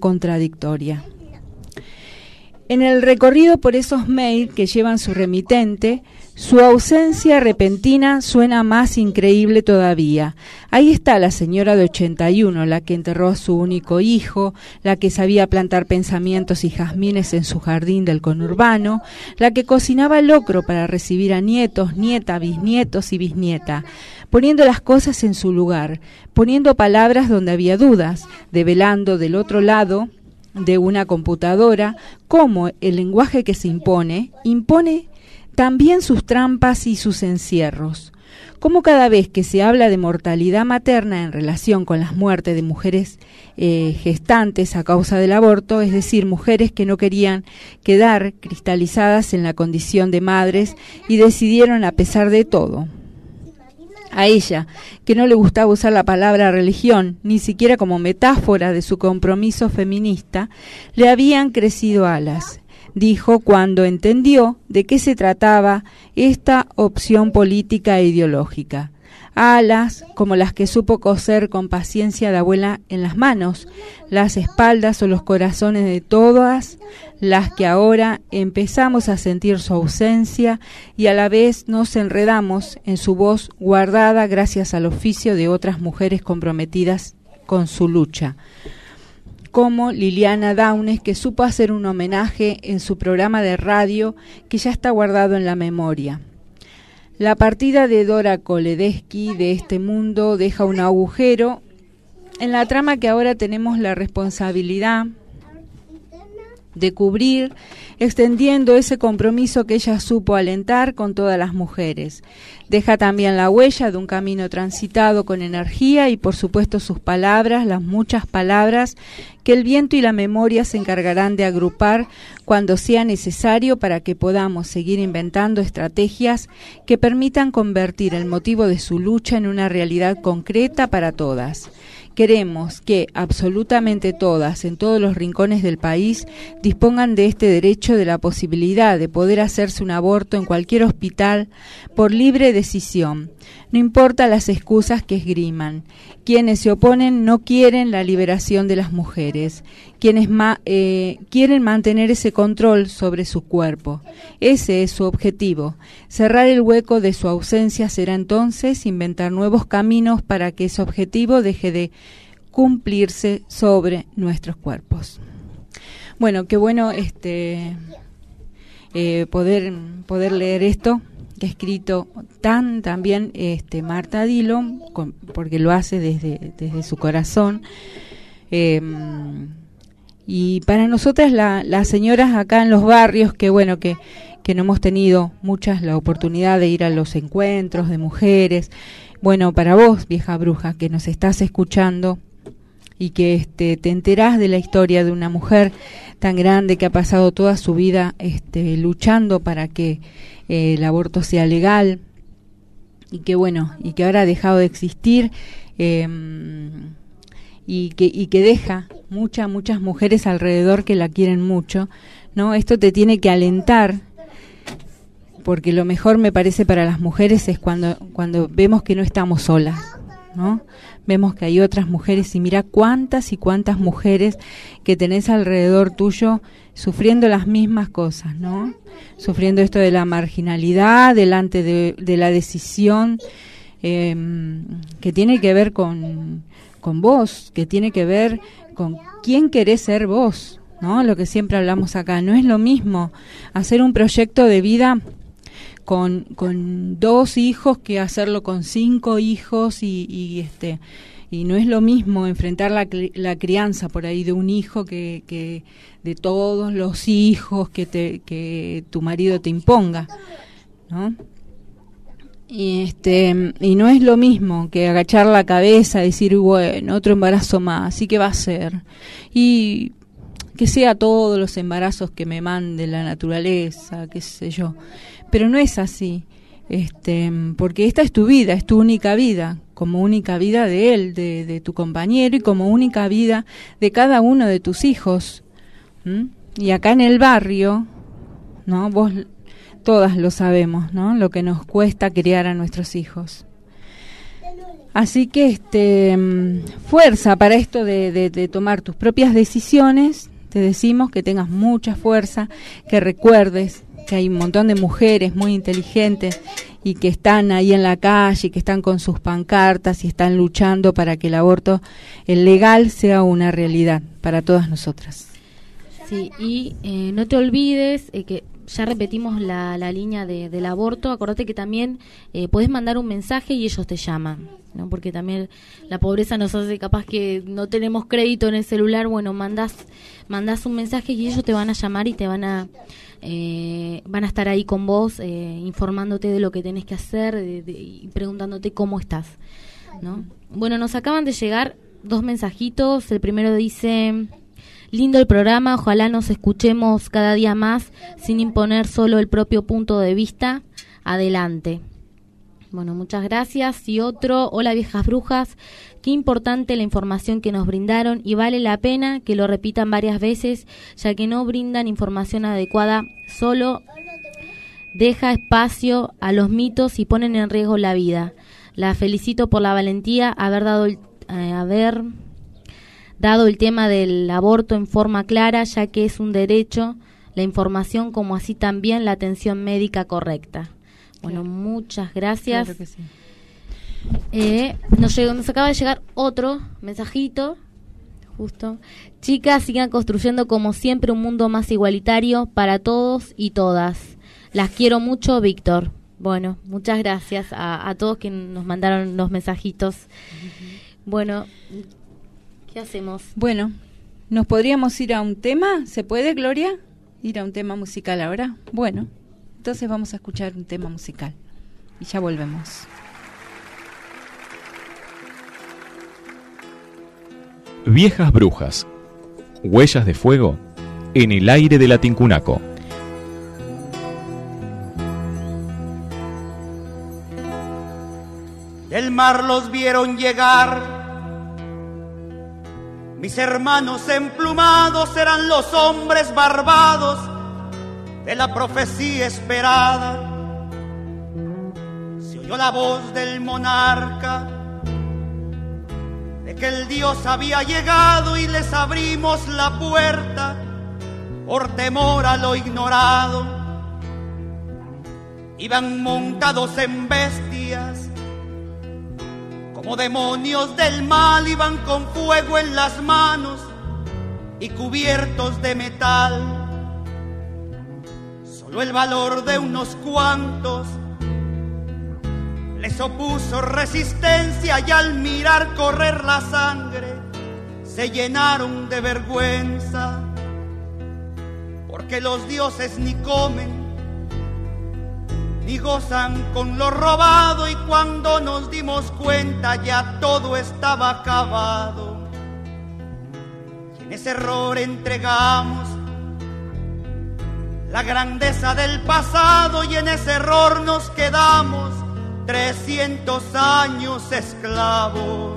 contradictoria. En el recorrido por esos mails que llevan su remitente, Su ausencia repentina suena más increíble todavía. Ahí está la señora de ochenta y uno, la que enterró a su único hijo, la que sabía plantar pensamientos y jazmines en su jardín del conurbano, la que cocinaba locro para recibir a nietos, nieta, bisnietos y bisnieta, poniendo las cosas en su lugar, poniendo palabras donde había dudas, develando del otro lado de una computadora cómo el lenguaje que se impone, impone también sus trampas y sus encierros. Como cada vez que se habla de mortalidad materna en relación con las muertes de mujeres eh, gestantes a causa del aborto, es decir, mujeres que no querían quedar cristalizadas en la condición de madres y decidieron a pesar de todo. A ella, que no le gustaba usar la palabra religión, ni siquiera como metáfora de su compromiso feminista, le habían crecido alas. Dijo cuando entendió de qué se trataba esta opción política e ideológica. Alas como las que supo coser con paciencia la abuela en las manos, las espaldas o los corazones de todas las que ahora empezamos a sentir su ausencia y a la vez nos enredamos en su voz guardada gracias al oficio de otras mujeres comprometidas con su lucha, como Liliana Downes, que supo hacer un homenaje en su programa de radio que ya está guardado en la memoria. La partida de Dora Koledesky de este mundo deja un agujero en la trama que ahora tenemos la responsabilidad de cubrir, extendiendo ese compromiso que ella supo alentar con todas las mujeres. Deja también la huella de un camino transitado con energía y por supuesto sus palabras, las muchas palabras que el viento y la memoria se encargarán de agrupar cuando sea necesario para que podamos seguir inventando estrategias que permitan convertir el motivo de su lucha en una realidad concreta para todas. Queremos que absolutamente todas, en todos los rincones del país, dispongan de este derecho, de la posibilidad de poder hacerse un aborto en cualquier hospital por libre decisión. No importa las excusas que esgriman. Quienes se oponen no quieren la liberación de las mujeres. Quienes ma- eh, quieren mantener ese control sobre su cuerpo. Ese es su objetivo. Cerrar el hueco de su ausencia será entonces inventar nuevos caminos para que ese objetivo deje de cumplirse sobre nuestros cuerpos. Bueno, qué bueno este eh, poder poder leer esto que ha escrito tan también este Marta Dillon, con, porque lo hace desde desde su corazón. Eh, y para nosotras la, las señoras acá en los barrios, que bueno que que no hemos tenido muchas la oportunidad de ir a los encuentros de mujeres. Bueno, para vos, vieja bruja, que nos estás escuchando y que este, te enterás de la historia de una mujer tan grande que ha pasado toda su vida este, luchando para que eh, el aborto sea legal y que bueno, y que ahora ha dejado de existir eh, y que y que deja muchas muchas mujeres alrededor que la quieren mucho, ¿no? Esto te tiene que alentar, porque lo mejor me parece para las mujeres es cuando cuando vemos que no estamos solas, ¿no? Vemos que hay otras mujeres y mira cuántas y cuántas mujeres que tenés alrededor tuyo sufriendo las mismas cosas, ¿no? Sufriendo esto de la marginalidad delante de, de la decisión eh, que tiene que ver con, con vos, que tiene que ver con quién querés ser vos, ¿no? Lo que siempre hablamos acá, no es lo mismo hacer un proyecto de vida con con dos hijos que hacerlo con cinco hijos y, y este y no es lo mismo enfrentar la, la crianza por ahí de un hijo que, que de todos los hijos que te que tu marido te imponga, ¿no? Y este y no es lo mismo que agachar la cabeza y decir, bueno, otro embarazo más, ¿y qué va a ser? Y que sea todos los embarazos que me mande la naturaleza, qué sé yo. Pero no es así, este, porque esta es tu vida, es tu única vida, como única vida de él, de, de tu compañero y como única vida de cada uno de tus hijos. ¿Mm? Y acá en el barrio, ¿no? Vos todas lo sabemos, ¿no? Lo que nos cuesta criar a nuestros hijos. Así que este, fuerza para esto de, de, de tomar tus propias decisiones. Te decimos que tengas mucha fuerza, que recuerdes que hay un montón de mujeres muy inteligentes y que están ahí en la calle, que están con sus pancartas y están luchando para que el aborto el legal sea una realidad para todas nosotras. Sí, y eh, no te olvides eh, que ya repetimos la, la línea de, del aborto. Acordate que también eh, podés mandar un mensaje y ellos te llaman, ¿no? Porque también la pobreza nos hace capaz que no tenemos crédito en el celular. Bueno, mandás, mandás un mensaje y ellos te van a llamar y te van a eh, van a estar ahí con vos, eh, informándote de lo que tenés que hacer de, de, y preguntándote cómo estás, ¿no? Bueno, nos acaban de llegar dos mensajitos. El primero dice: lindo el programa, ojalá nos escuchemos cada día más sin imponer solo el propio punto de vista. Adelante. Bueno, muchas gracias. Y otro: hola viejas brujas, qué importante la información que nos brindaron y vale la pena que lo repitan varias veces, ya que no brindan información adecuada, solo deja espacio a los mitos y ponen en riesgo la vida. La felicito por la valentía, haber dado el, eh, haber dado el tema del aborto en forma clara, ya que es un derecho la información, como así también la atención médica correcta. Bueno, claro. Muchas gracias. Claro que sí. Eh, nos, llegó, nos acaba de llegar otro mensajito, justo. Chicas, sigan construyendo como siempre un mundo más igualitario para todos y todas. Las quiero mucho, Víctor. Bueno, muchas gracias a, a todos que nos mandaron los mensajitos. Uh-huh. Bueno, ¿qué hacemos? Bueno, ¿nos podríamos ir a un tema? ¿Se puede, Gloria? ¿Ir a un tema musical ahora? Bueno, entonces vamos a escuchar un tema musical y ya volvemos. Viejas brujas, huellas de fuego en el aire de la Tincunaco. Del mar los vieron llegar, mis hermanos emplumados eran los hombres barbados de la profecía esperada. Se oyó la voz del monarca de que el Dios había llegado y les abrimos la puerta por temor a lo ignorado. Iban montados en bestias, como demonios del mal, iban con fuego en las manos y cubiertos de metal. Solo el valor de unos cuantos les opuso resistencia y al mirar correr la sangre se llenaron de vergüenza, porque los dioses ni comen ni gozan con lo robado, y cuando nos dimos cuenta ya todo estaba acabado. Y en ese error entregamos la grandeza del pasado y en ese error nos quedamos trescientos años esclavos.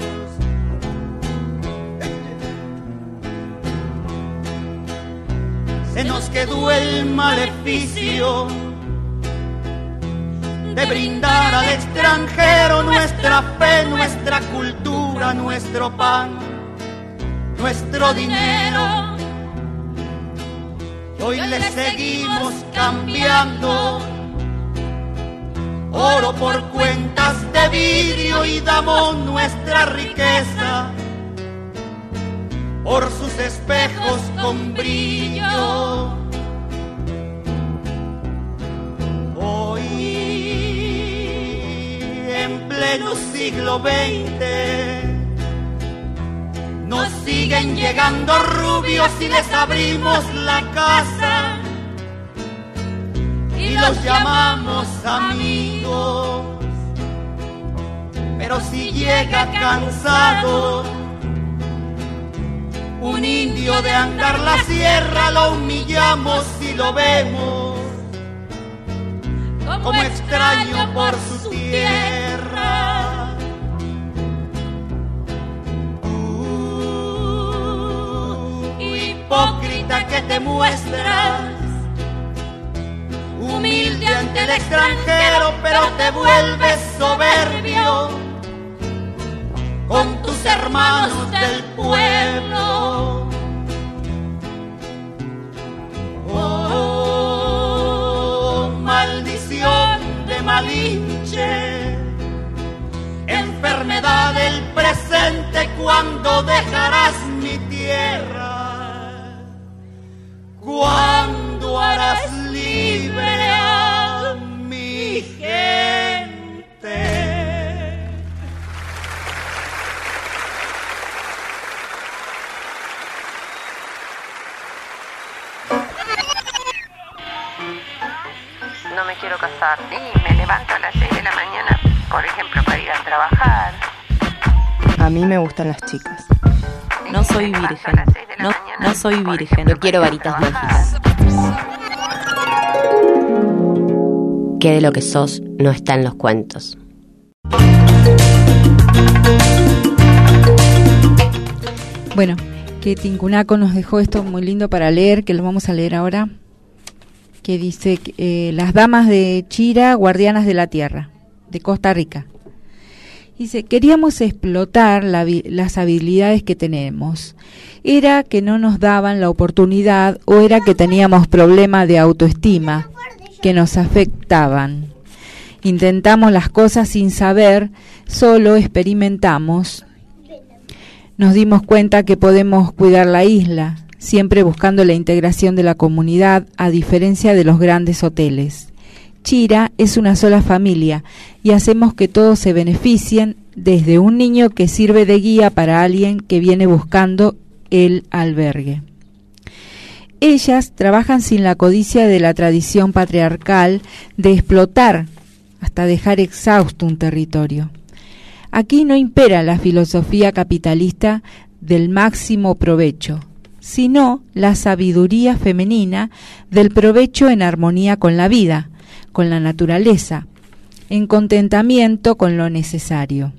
Se nos quedó el maleficio de brindar al extranjero nuestra fe, nuestra cultura, nuestro pan, nuestro dinero. Y hoy le seguimos cambiando oro por cuentas de vidrio y damos nuestra riqueza por sus espejos con brillo. Hoy, en pleno siglo veinte, nos siguen llegando rubios y les abrimos la casa y los llamamos amigos. Pero si llega cansado un indio de andar la sierra, lo humillamos y lo vemos como extraño por su tierra. Uh, hipócrita que te muestras, humilde ante el extranjero, pero te vuelves soberbio con tus hermanos del pueblo. malinche, enfermedad del presente, ¿cuándo dejarás mi tierra? ¿Cuándo harás libre a mi gente? No me quiero casar y me levanto a las seis de la mañana, por ejemplo, para ir a trabajar. A mí me gustan las chicas. No soy virgen. No, no soy virgen. No quiero varitas mágicas. Que de lo que sos no está en los cuentos. Bueno, que Tincunaco nos dejó esto muy lindo para leer, que lo vamos a leer ahora. Que dice, eh, las damas de Chira, guardianas de la tierra, de Costa Rica. Dice, queríamos explotar la, las habilidades que tenemos. Era que no nos daban la oportunidad o era que teníamos problemas de autoestima que nos afectaban. Intentamos las cosas sin saber, solo experimentamos. Nos dimos cuenta que podemos cuidar la isla, siempre buscando la integración de la comunidad, a diferencia de los grandes hoteles. Chira es una sola familia y hacemos que todos se beneficien, desde un niño que sirve de guía para alguien que viene buscando el albergue. Ellas trabajan sin la codicia de la tradición patriarcal de explotar hasta dejar exhausto un territorio. Aquí no impera la filosofía capitalista del máximo provecho, sino la sabiduría femenina del provecho en armonía con la vida, con la naturaleza, en contentamiento con lo necesario.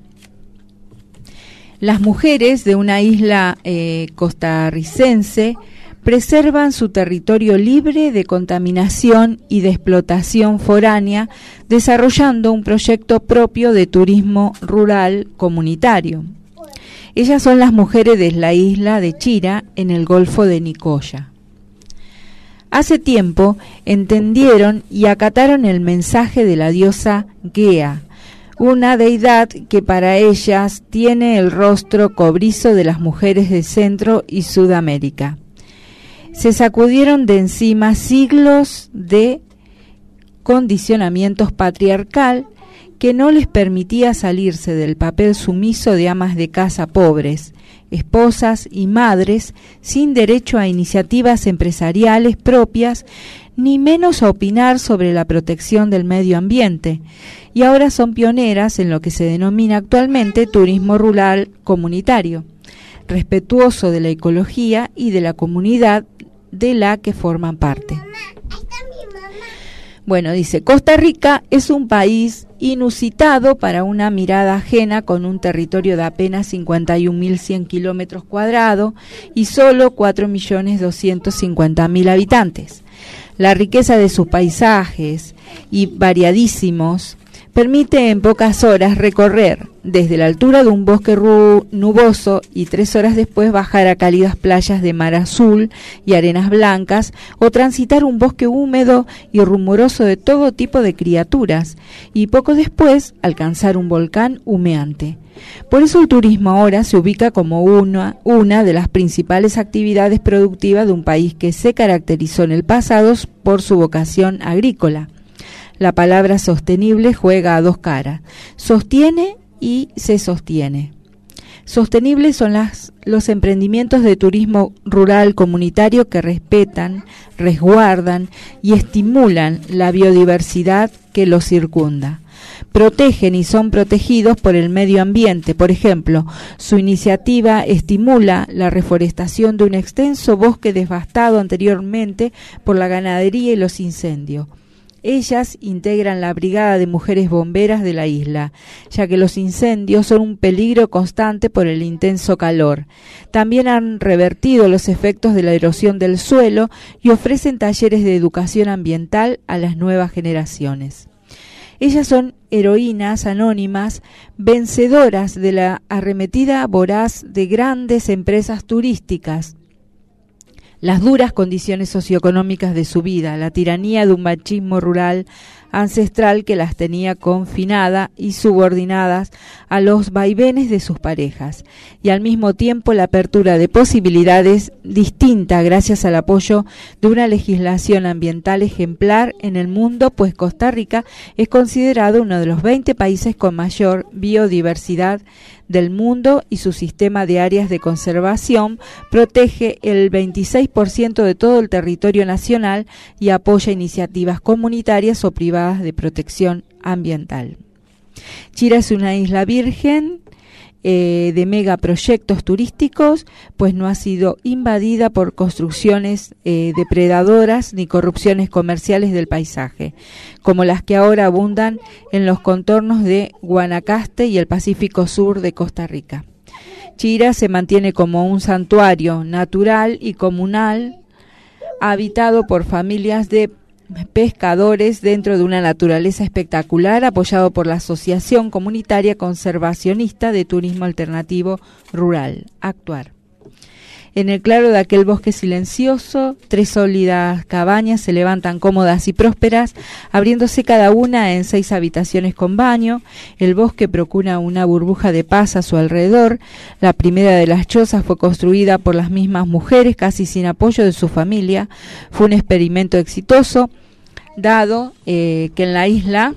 Las mujeres de una isla eh, costarricense preservan su territorio libre de contaminación y de explotación foránea, desarrollando un proyecto propio de turismo rural comunitario. Ellas son las mujeres de la isla de Chira, en el Golfo de Nicoya. Hace tiempo entendieron y acataron el mensaje de la diosa Gea, una deidad que para ellas tiene el rostro cobrizo de las mujeres de Centro y Sudamérica. Se sacudieron de encima siglos de condicionamientos patriarcal que no les permitía salirse del papel sumiso de amas de casa pobres, esposas y madres sin derecho a iniciativas empresariales propias, ni menos a opinar sobre la protección del medio ambiente, y ahora son pioneras en lo que se denomina actualmente turismo rural comunitario, respetuoso de la ecología y de la comunidad de la que forman parte. Bueno, dice, Costa Rica es un país inusitado para una mirada ajena, con un territorio de apenas cincuenta y un mil cien kilómetros cuadrados y solo cuatro millones doscientos cincuenta mil habitantes. La riqueza de sus paisajes y variadísimos permite en pocas horas recorrer desde la altura de un bosque nuboso y tres horas después bajar a cálidas playas de mar azul y arenas blancas, o transitar un bosque húmedo y rumoroso de todo tipo de criaturas, y poco después alcanzar un volcán humeante. Por eso el turismo ahora se ubica como una, una de las principales actividades productivas de un país que se caracterizó en el pasado por su vocación agrícola. La palabra sostenible juega a dos caras: sostiene y se sostiene. Sostenibles son las, los emprendimientos de turismo rural comunitario que respetan, resguardan y estimulan la biodiversidad que los circunda. Protegen y son protegidos por el medio ambiente. Por ejemplo, su iniciativa estimula la reforestación de un extenso bosque devastado anteriormente por la ganadería y los incendios. Ellas integran la brigada de mujeres bomberas de la isla, ya que los incendios son un peligro constante por el intenso calor. También han revertido los efectos de la erosión del suelo y ofrecen talleres de educación ambiental a las nuevas generaciones. Ellas son heroínas anónimas, vencedoras de la arremetida voraz de grandes empresas turísticas, las duras condiciones socioeconómicas de su vida, la tiranía de un machismo rural ancestral que las tenía confinadas y subordinadas a los vaivenes de sus parejas, y al mismo tiempo la apertura de posibilidades distinta gracias al apoyo de una legislación ambiental ejemplar en el mundo, pues Costa Rica es considerado uno de los veinte países con mayor biodiversidad del mundo y su sistema de áreas de conservación protege el veintiséis por ciento de todo el territorio nacional y apoya iniciativas comunitarias o privadas de protección ambiental. Chira es una isla virgen eh, de megaproyectos turísticos, pues no ha sido invadida por construcciones eh, depredadoras ni corrupciones comerciales del paisaje, como las que ahora abundan en los contornos de Guanacaste y el Pacífico Sur de Costa Rica. Chira se mantiene como un santuario natural y comunal, habitado por familias de pescadores dentro de una naturaleza espectacular, apoyado por la Asociación Comunitaria Conservacionista de Turismo Alternativo Rural, Actuar. En el claro de aquel bosque silencioso, tres sólidas cabañas se levantan cómodas y prósperas, abriéndose cada una en seis habitaciones con baño. El bosque procura una burbuja de paz a su alrededor. La primera de las chozas fue construida por las mismas mujeres, casi sin apoyo de su familia. Fue un experimento exitoso, dado eh, que en la isla,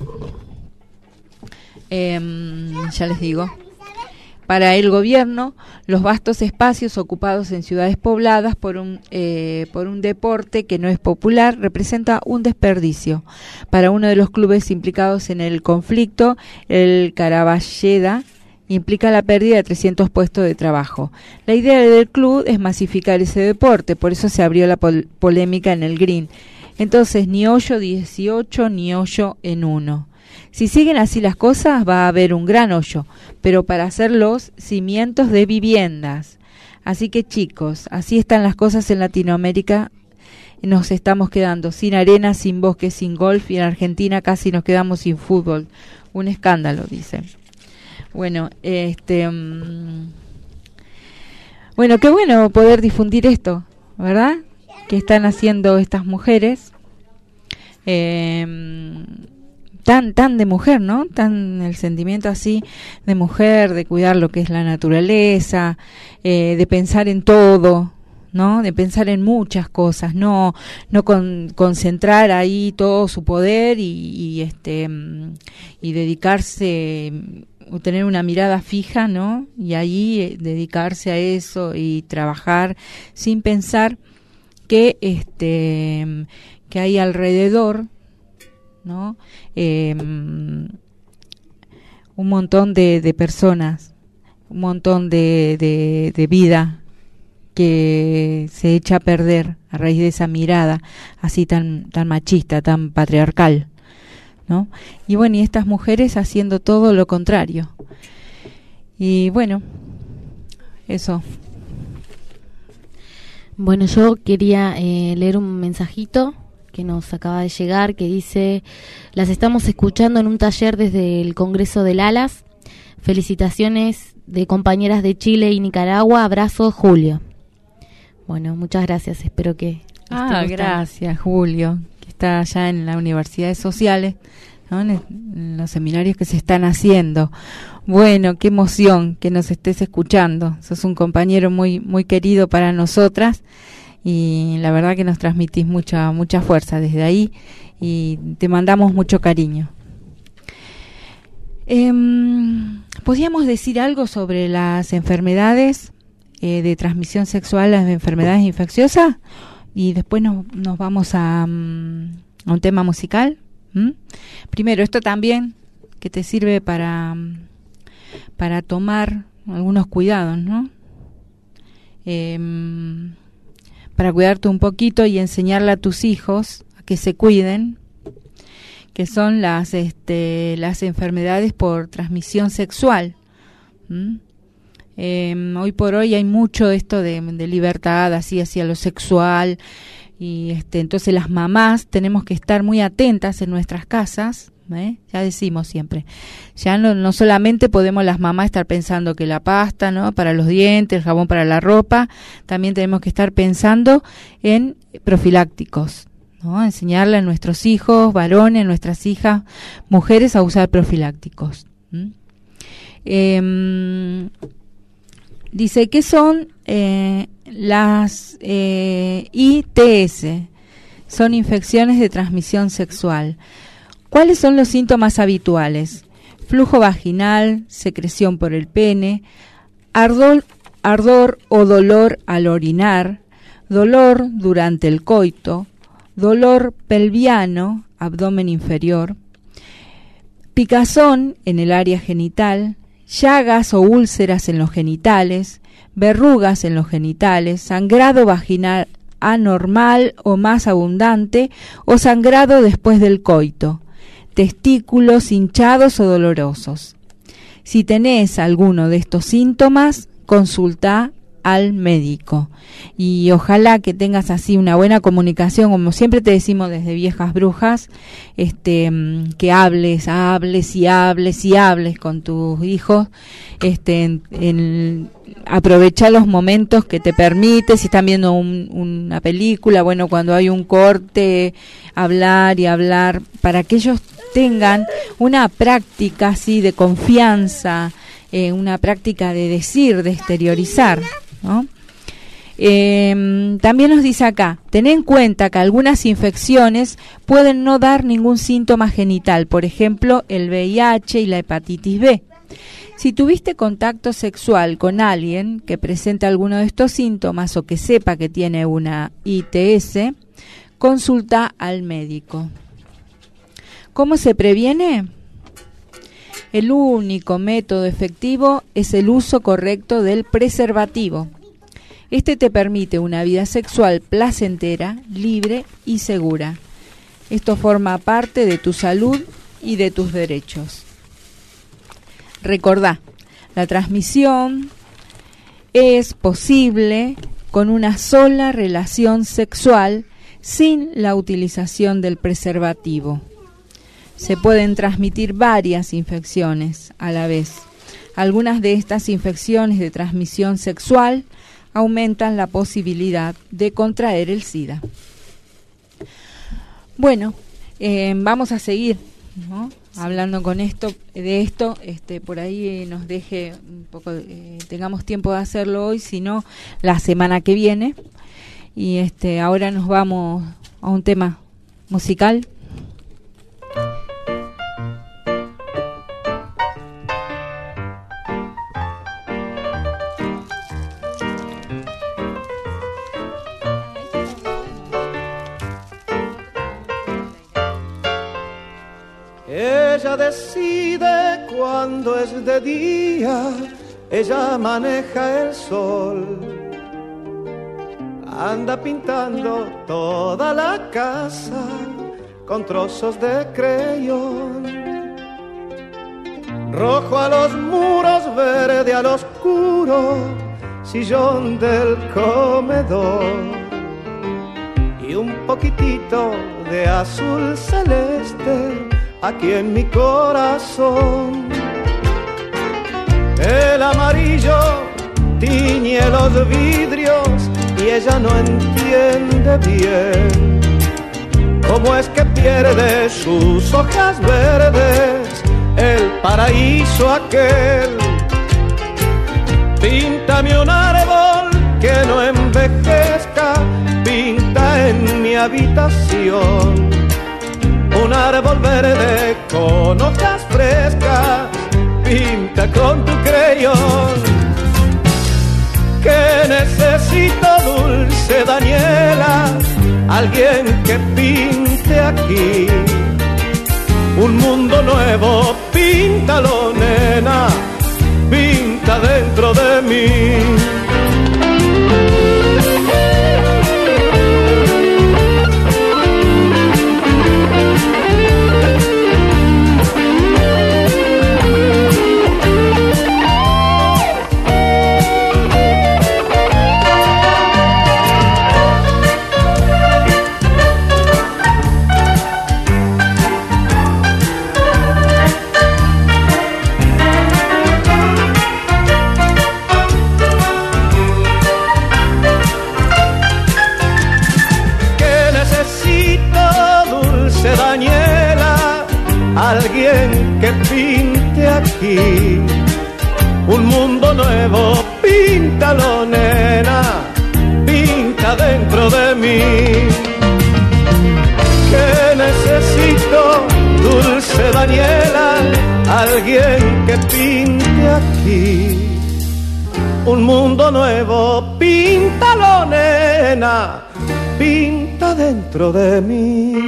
eh, ya les digo, para el gobierno, los vastos espacios ocupados en ciudades pobladas por un, eh, por un deporte que no es popular representa un desperdicio. Para uno de los clubes implicados en el conflicto, el Caraballeda, implica la pérdida de trescientos puestos de trabajo. La idea del club es masificar ese deporte, por eso se abrió la pol- polémica en el Green. Entonces, ni hoyo dieciocho ni hoyo en uno. Si siguen así las cosas, va a haber un gran hoyo, pero para hacer los cimientos de viviendas. Así que, chicos, así están las cosas en Latinoamérica. Nos estamos quedando sin arena, sin bosque, sin golf, y en Argentina casi nos quedamos sin fútbol. Un escándalo, dicen. Bueno, este, um, bueno, qué bueno poder difundir esto, ¿verdad? Que están haciendo estas mujeres, eh, tan tan de mujer, ¿no? Tan el sentimiento así de mujer, de cuidar lo que es la naturaleza, eh, de pensar en todo, ¿no? De pensar en muchas cosas, no no con, concentrar ahí todo su poder y, y este y dedicarse, tener una mirada fija, ¿no? Y ahí eh, dedicarse a eso y trabajar sin pensar que este que hay alrededor, ¿no? Eh, un montón de, de personas, un montón de, de, de vida que se echa a perder a raíz de esa mirada así tan tan machista, tan patriarcal, ¿no? Y bueno, y estas mujeres haciendo todo lo contrario. Y bueno, eso. Bueno, yo quería eh, leer un mensajito que nos acaba de llegar, que dice: las estamos escuchando en un taller desde el Congreso del Alas. Felicitaciones de compañeras de Chile y Nicaragua. Abrazo, Julio. Bueno, muchas gracias. Espero que... Ah, gracias, Julio, que está allá en la Universidades Sociales, ¿no? En, el, en los seminarios que se están haciendo. Bueno, qué emoción que nos estés escuchando. Sos un compañero muy muy querido para nosotras y la verdad que nos transmitís mucha mucha fuerza desde ahí y te mandamos mucho cariño. Eh, ¿Podríamos decir algo sobre las enfermedades eh, de transmisión sexual, las enfermedades infecciosas? Y después nos, nos vamos a, um, a un tema musical. ¿Mm? Primero, esto también que te sirve para, para tomar algunos cuidados, ¿no? Eh, para cuidarte un poquito y enseñarle a tus hijos a que se cuiden, que son las este las enfermedades por transmisión sexual. ¿Mm? Eh, hoy por hoy hay mucho esto de, de libertad así hacia lo sexual y este entonces las mamás tenemos que estar muy atentas en nuestras casas, ¿eh? Ya decimos siempre, ya no, no solamente podemos las mamás estar pensando que la pasta, ¿no? Para los dientes, el jabón para la ropa, también tenemos que estar pensando en profilácticos, ¿no? Enseñarle a nuestros hijos, varones, a nuestras hijas, mujeres, a usar profilácticos. ¿Mm? Eh, dice, ¿qué son eh, las eh, I T S? Son infecciones de transmisión sexual. ¿Cuáles son los síntomas habituales? Flujo vaginal, secreción por el pene, ardor, ardor o dolor al orinar, dolor durante el coito, dolor pelviano, abdomen inferior, picazón en el área genital, llagas o úlceras en los genitales, verrugas en los genitales, sangrado vaginal anormal o más abundante o sangrado después del coito, testículos hinchados o dolorosos. Si tenés alguno de estos síntomas, consulta al médico y ojalá que tengas así una buena comunicación, como siempre te decimos desde Viejas Brujas, este que hables, hables y hables y hables con tus hijos, este en, en aprovechar los momentos que te permite, si están viendo un, una película, bueno, cuando hay un corte, hablar y hablar, para que ellos tengan una práctica así de confianza, eh, una práctica de decir, de exteriorizar, ¿no? Eh, también nos dice acá, ten en cuenta que algunas infecciones pueden no dar ningún síntoma genital, por ejemplo, el V I H y la hepatitis B. Si tuviste contacto sexual con alguien que presente alguno de estos síntomas o que sepa que tiene una I T S, consulta al médico. ¿Cómo se previene? El único método efectivo es el uso correcto del preservativo. Este te permite una vida sexual placentera, libre y segura. Esto forma parte de tu salud y de tus derechos. Recordá, la transmisión es posible con una sola relación sexual sin la utilización del preservativo. Se pueden transmitir varias infecciones a la vez. Algunas de estas infecciones de transmisión sexual aumentan la posibilidad de contraer el SIDA. Bueno, eh, vamos a seguir, ¿no? Hablando con esto, de esto, este, por ahí nos deje un poco, eh, tengamos tiempo de hacerlo hoy, si no la semana que viene. Y este, ahora nos vamos a un tema musical. Ella decide cuando es de día, ella maneja el sol, anda pintando toda la casa con trozos de creyón, rojo a los muros, verde al oscuro sillón del comedor y un poquitito de azul celeste aquí en mi corazón. El amarillo tiñe los vidrios y ella no entiende bien cómo es que pierde sus hojas verdes el paraíso aquel. Píntame un árbol que no envejezca, pinta en mi habitación un árbol verde con hojas frescas, pinta con tu creyón. Que necesito, dulce Daniela, alguien que pinte aquí un mundo nuevo. Píntalo, nena, pinta dentro de mí. aquí. Un mundo nuevo, píntalo, nena, pinta dentro de mí. Que necesito, dulce Daniela, alguien que pinte aquí. Un mundo nuevo, píntalo, nena, pinta dentro de mí.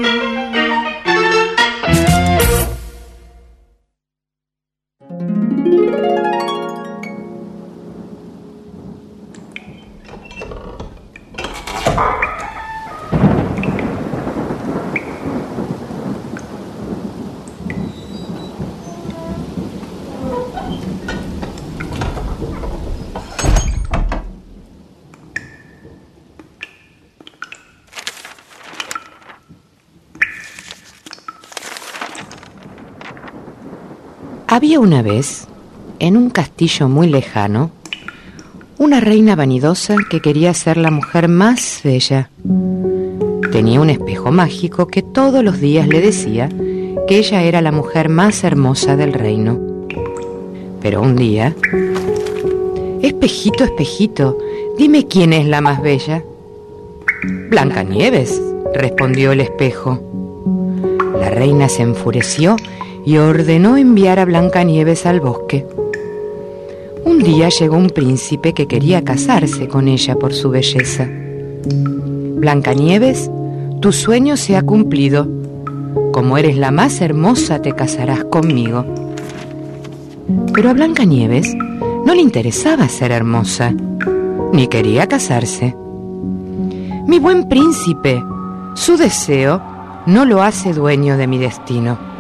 Había una vez, en un castillo muy lejano, una reina vanidosa que quería ser la mujer más bella. Tenía un espejo mágico que todos los días le decía que ella era la mujer más hermosa del reino. Pero un día: espejito, espejito, dime quién es la más bella. Blancanieves, respondió el espejo. La reina se enfureció y ordenó enviar a Blancanieves al bosque. Un día llegó un príncipe que quería casarse con ella por su belleza. Blancanieves, tu sueño se ha cumplido. Como eres la más hermosa, te casarás conmigo. Pero a Blancanieves no le interesaba ser hermosa, ni quería casarse. Mi buen príncipe, su deseo no lo hace dueño de mi destino.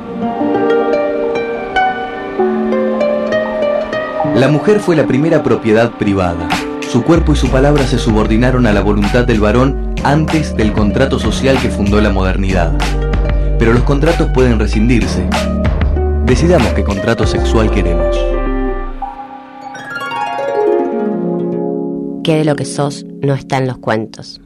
La mujer fue la primera propiedad privada. Su cuerpo y su palabra se subordinaron a la voluntad del varón antes del contrato social que fundó la modernidad. Pero los contratos pueden rescindirse. Decidamos qué contrato sexual queremos. ¿Qué de lo que sos no está en los cuentos?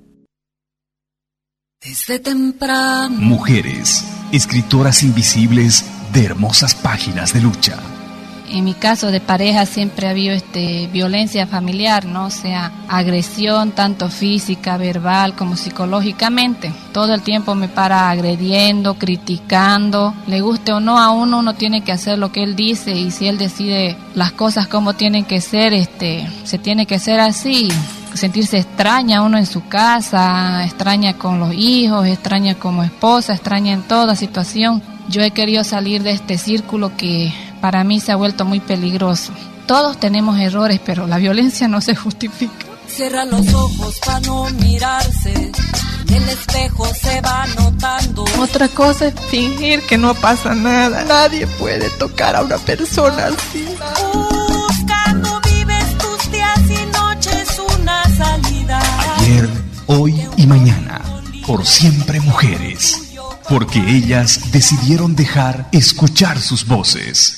Desde temprano. Mujeres, escritoras invisibles de hermosas páginas de lucha. En mi caso de pareja siempre ha habido este, violencia familiar, ¿no? O sea, agresión tanto física, verbal como psicológicamente. Todo el tiempo me para agrediendo, criticando. Le guste o no a uno, uno tiene que hacer lo que él dice, y si él decide las cosas como tienen que ser, este, se tiene que ser así. Sentirse extraña uno en su casa, extraña con los hijos, extraña como esposa, extraña en toda situación. Yo he querido salir de este círculo que para mí se ha vuelto muy peligroso. Todos tenemos errores, pero la violencia no se justifica. Cierra los ojos para no mirarse, el espejo se va notando. Otra cosa es fingir que no pasa nada. Nadie puede tocar a una persona así. Buscando vives tus días y noches una salida. Ayer, hoy y mañana, por siempre mujeres. Porque ellas decidieron dejar escuchar sus voces.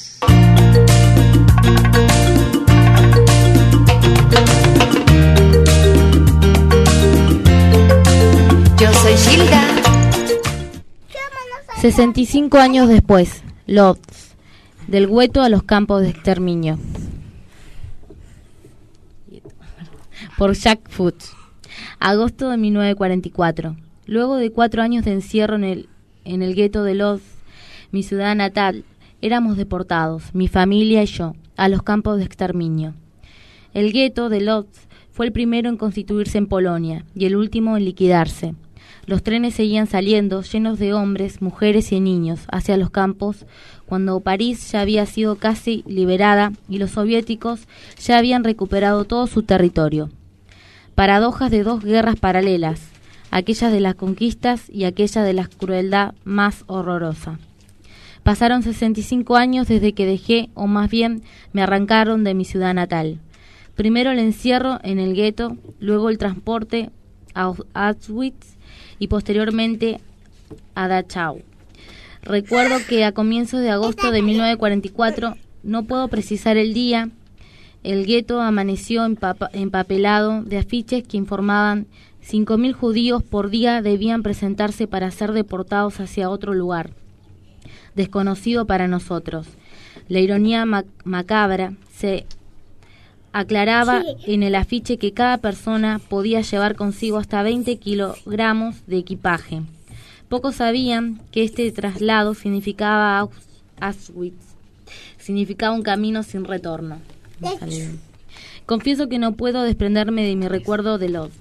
Yo soy Gilda. sesenta y cinco años después, Lodz, del gueto a los campos de exterminio. Por Jack Fuchs. Agosto de mil novecientos cuarenta y cuatro. Luego de cuatro años de encierro en el, en el gueto de Lodz, mi ciudad natal, éramos deportados, mi familia y yo, a los campos de exterminio. El gueto de Lodz fue el primero en constituirse en Polonia y el último en liquidarse. Los trenes seguían saliendo, llenos de hombres, mujeres y niños, hacia los campos, cuando París ya había sido casi liberada y los soviéticos ya habían recuperado todo su territorio. Paradojas de dos guerras paralelas, aquella de las conquistas y aquella de la crueldad más horrorosa. Pasaron sesenta y cinco años desde que dejé, o más bien me arrancaron de mi ciudad natal. Primero el encierro en el gueto, luego el transporte a Auschwitz y posteriormente a Dachau. Recuerdo que a comienzos de agosto de mil novecientos cuarenta y cuatro, no puedo precisar el día, el gueto amaneció empapa- empapelado de afiches que informaban cinco mil judíos por día debían presentarse para ser deportados hacia otro lugar, desconocido para nosotros. La ironía mac- macabra se aclaraba en el afiche que cada persona podía llevar consigo hasta veinte kilogramos de equipaje. Pocos sabían que este traslado significaba Aus- Auschwitz, significaba un camino sin retorno. Confieso que no puedo desprenderme de mi recuerdo de Lodz.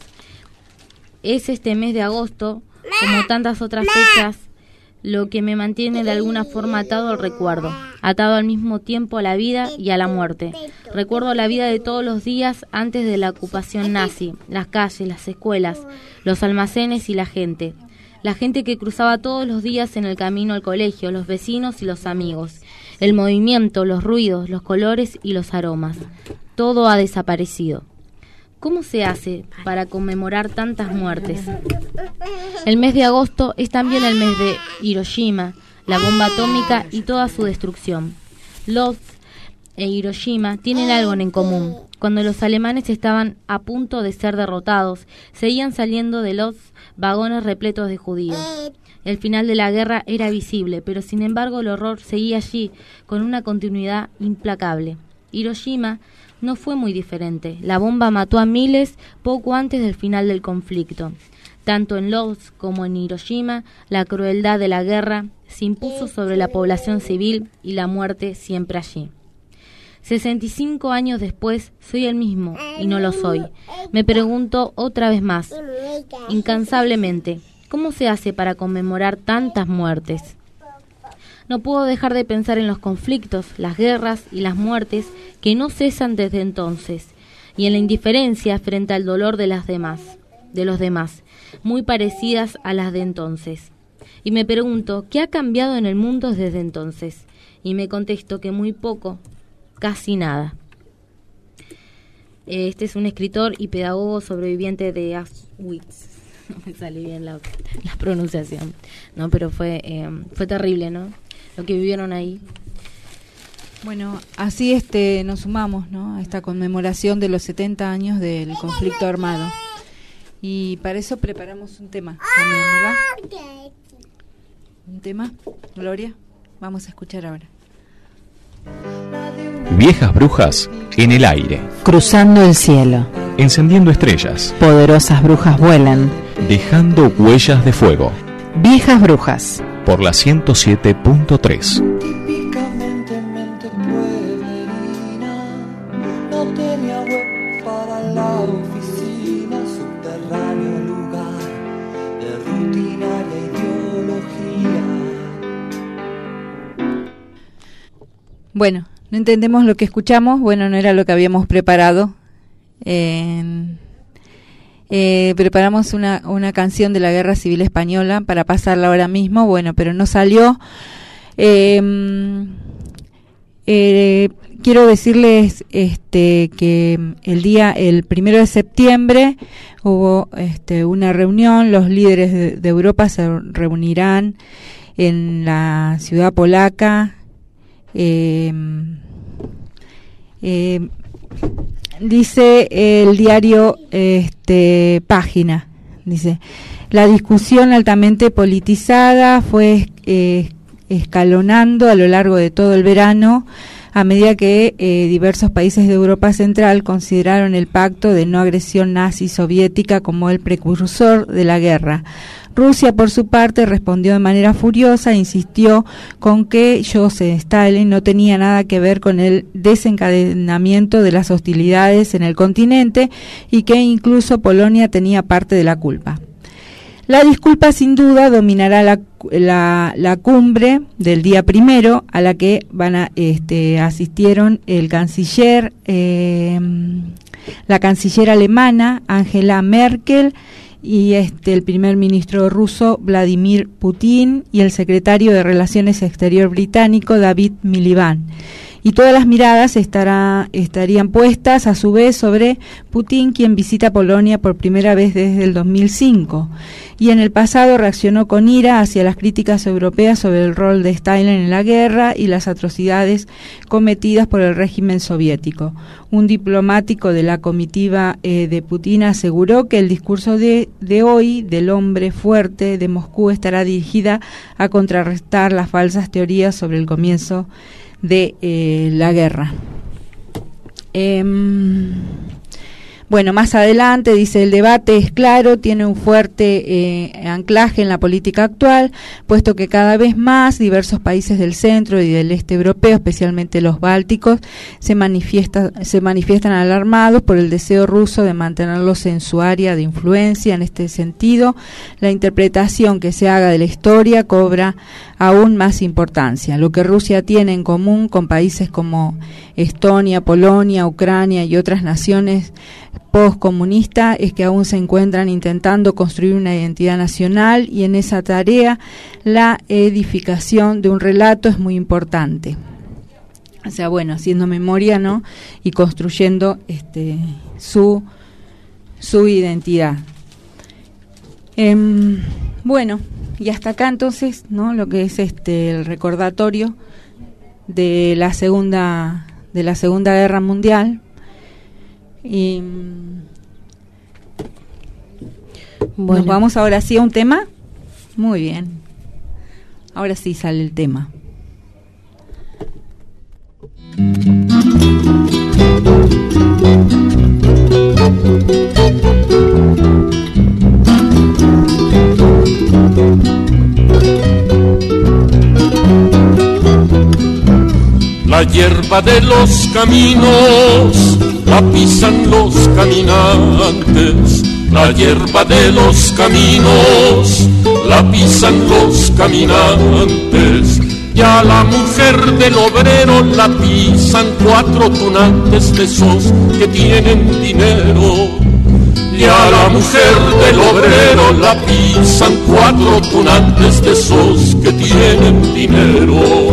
Es este mes de agosto, como tantas otras fechas, lo que me mantiene de alguna forma atado al recuerdo, atado al mismo tiempo a la vida y a la muerte. Recuerdo la vida de todos los días antes de la ocupación nazi, las calles, las escuelas, los almacenes y la gente. La gente que cruzaba todos los días en el camino al colegio, los vecinos y los amigos. El movimiento, los ruidos, los colores y los aromas. Todo ha desaparecido. ¿Cómo se hace para conmemorar tantas muertes? El mes de agosto es también el mes de Hiroshima, la bomba atómica y toda su destrucción. Lodz e Hiroshima tienen algo en común. Cuando los alemanes estaban a punto de ser derrotados, seguían saliendo de Lodz vagones repletos de judíos. El final de la guerra era visible, pero sin embargo el horror seguía allí, con una continuidad implacable. Hiroshima no fue muy diferente. La bomba mató a miles poco antes del final del conflicto. Tanto en Lodz como en Hiroshima, la crueldad de la guerra se impuso sobre la población civil y la muerte siempre allí. sesenta y cinco años después, soy el mismo y no lo soy. Me pregunto otra vez más, incansablemente, ¿cómo se hace para conmemorar tantas muertes? No puedo dejar de pensar en los conflictos, las guerras y las muertes que no cesan desde entonces, y en la indiferencia frente al dolor de las demás, de los demás, muy parecidas a las de entonces. Y me pregunto, ¿qué ha cambiado en el mundo desde entonces? Y me contesto que muy poco, casi nada. Este es un escritor y pedagogo sobreviviente de Auschwitz. No me sale bien la, la pronunciación, no, pero fue eh, fue terrible, ¿no? Lo que vivieron ahí. Bueno, así este nos sumamos, ¿no?, a esta conmemoración de los setenta años del conflicto armado. Y para eso preparamos un tema también, ¿verdad? ¿Un tema, Gloria? Vamos a escuchar ahora. Viejas brujas en el aire. Cruzando el cielo. Encendiendo estrellas. Poderosas brujas vuelan. Dejando huellas de fuego. Viejas brujas. Por la ciento siete punto tres. Típicamente mente pueblerina, no tenía web para la oficina, subterráneo lugar de rutinaria ideología. Bueno, no entendemos lo que escuchamos, bueno, no era lo que habíamos preparado. Eh, eh, preparamos una, una canción de la Guerra Civil Española para pasarla ahora mismo, bueno, pero no salió. Eh, eh, quiero decirles este, que el día, el primero de septiembre, hubo este, una reunión, los líderes de, de Europa se reunirán en la ciudad polaca. Eh, eh, dice el diario este, Página, dice, la discusión altamente politizada fue eh, escalonando a lo largo de todo el verano a medida que eh, diversos países de Europa Central consideraron el pacto de no agresión nazi soviética como el precursor de la guerra. Rusia, por su parte, respondió de manera furiosa e insistió con que Joseph Stalin no tenía nada que ver con el desencadenamiento de las hostilidades en el continente y que incluso Polonia tenía parte de la culpa. La disculpa, sin duda, dominará la, la, la cumbre del día primero, a la que van a, este, asistieron el canciller, eh, la canciller alemana Angela Merkel, y este el primer ministro ruso Vladimir Putin y el secretario de Relaciones Exterior británico David Miliband. Y todas las miradas estará, estarían puestas a su vez sobre Putin, quien visita Polonia por primera vez desde el dos mil cinco. Y en el pasado reaccionó con ira hacia las críticas europeas sobre el rol de Stalin en la guerra y las atrocidades cometidas por el régimen soviético. Un diplomático de la comitiva eh, de Putin aseguró que el discurso de, de hoy del hombre fuerte de Moscú estará dirigida a contrarrestar las falsas teorías sobre el comienzo de eh, la guerra. Eh, Bueno, más adelante dice, el debate es claro, tiene un fuerte eh, anclaje en la política actual, puesto que cada vez más diversos países del centro y del este europeo, especialmente los bálticos, se, manifiesta, se manifiestan alarmados por el deseo ruso de mantenerlos en su área de influencia. En este sentido, la interpretación que se haga de la historia cobra aún más importancia. Lo que Rusia tiene en común con países como Estonia, Polonia, Ucrania y otras naciones postcomunistas es que aún se encuentran intentando construir una identidad nacional, y en esa tarea la edificación de un relato es muy importante. O sea, bueno, haciendo memoria, ¿no? Y construyendo este su su identidad. Eh, bueno, y hasta acá entonces, ¿no? Lo que es este el recordatorio de la segunda de la Segunda Guerra Mundial. Y bueno, nos vamos ahora sí a un tema. Muy bien. Ahora sí sale el tema. La hierba de los caminos la pisan los caminantes, la hierba de los caminos la pisan los caminantes, y a la mujer del obrero la pisan cuatro tunantes de esos que tienen dinero. Y a la mujer del obrero la pisan cuatro tunantes de esos que tienen dinero.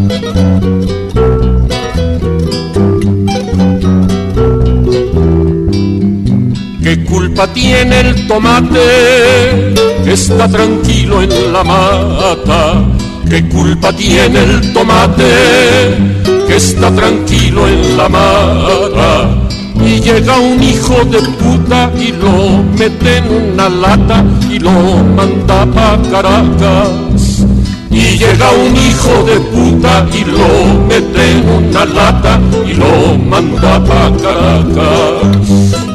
¿Qué culpa tiene el tomate que está tranquilo en la mata? ¿Qué culpa tiene el tomate que está tranquilo en la mata? Y llega un hijo de puta y lo mete en una lata y lo manda pa' Caracas. Y llega un hijo de puta y lo mete en una lata y lo manda pa' Caracas.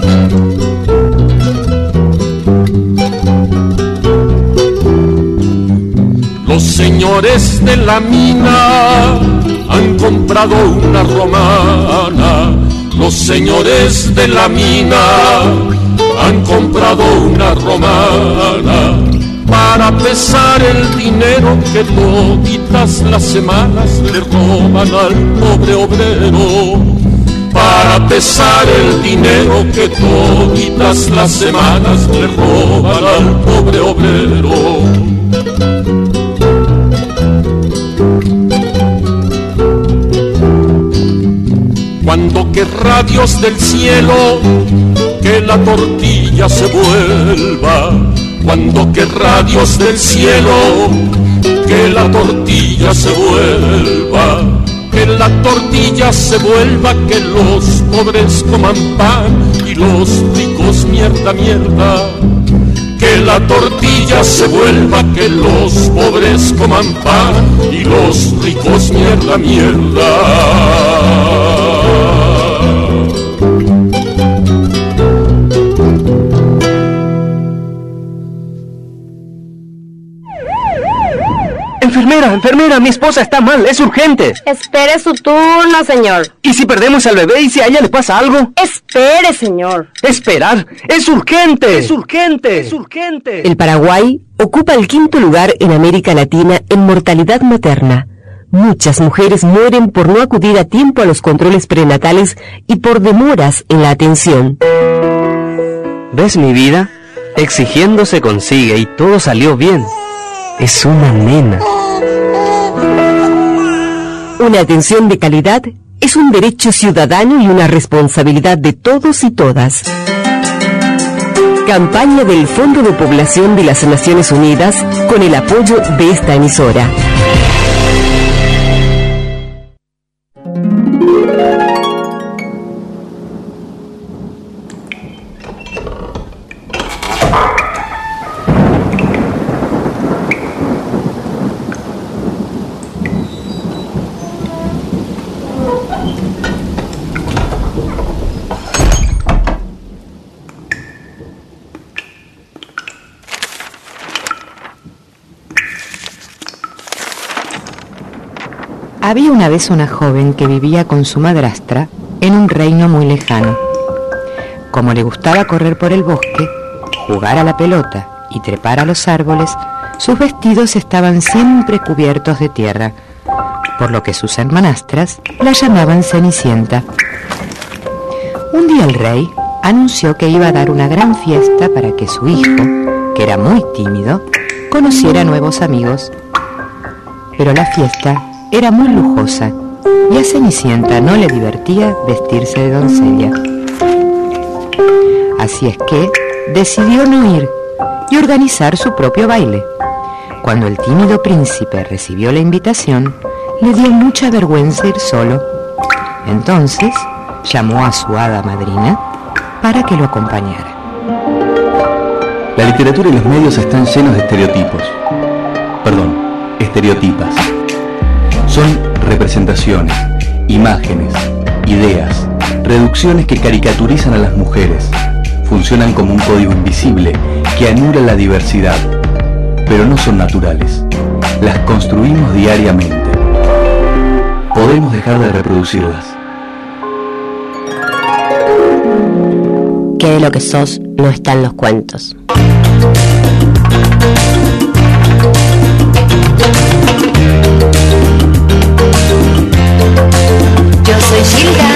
Los señores de la mina han comprado una romana. Los señores de la mina han comprado una romana para pesar el dinero que toditas las semanas le roban al pobre obrero. Para pesar el dinero que toditas las semanas le roban al pobre obrero. Cuando querrá Dios del cielo que la tortilla se vuelva, cuando querrá Dios del cielo que la tortilla se vuelva, que la tortilla se vuelva, que los pobres coman pan y los ricos mierda, mierda. Que la tortilla se vuelva, que los pobres coman pan y los ricos mierda, mierda. Enfermera, enfermera, mi esposa está mal, es urgente. Espere su turno, señor. ¿Y si perdemos al bebé y si a ella le pasa algo? Espere, señor. Esperar, es urgente. Es urgente. Es urgente. El Paraguay ocupa el quinto lugar en América Latina en mortalidad materna. Muchas mujeres mueren por no acudir a tiempo a los controles prenatales y por demoras en la atención. ¿Ves mi vida? Exigiendo se consigue y todo salió bien. Es una nena. Una atención de calidad es un derecho ciudadano y una responsabilidad de todos y todas. Campaña del Fondo de Población de las Naciones Unidas con el apoyo de esta emisora. Había una vez una joven que vivía con su madrastra en un reino muy lejano. Como le gustaba correr por el bosque, jugar a la pelota y trepar a los árboles, sus vestidos estaban siempre cubiertos de tierra, por lo que sus hermanastras la llamaban Cenicienta. Un día el rey anunció que iba a dar una gran fiesta para que su hijo, que era muy tímido, conociera nuevos amigos. Pero la fiesta era muy lujosa y a Cenicienta no le divertía vestirse de doncella. Así es que decidió no ir y organizar su propio baile. Cuando el tímido príncipe recibió la invitación, le dio mucha vergüenza ir solo. Entonces llamó a su hada madrina para que lo acompañara. La literatura y los medios están llenos de estereotipos. Perdón, estereotipas. Son representaciones, imágenes, ideas, reducciones que caricaturizan a las mujeres. Funcionan como un código invisible que anula la diversidad, pero no son naturales. Las construimos diariamente. Podemos dejar de reproducirlas. Que de lo que sos no está en los cuentos. Yo soy Gilda.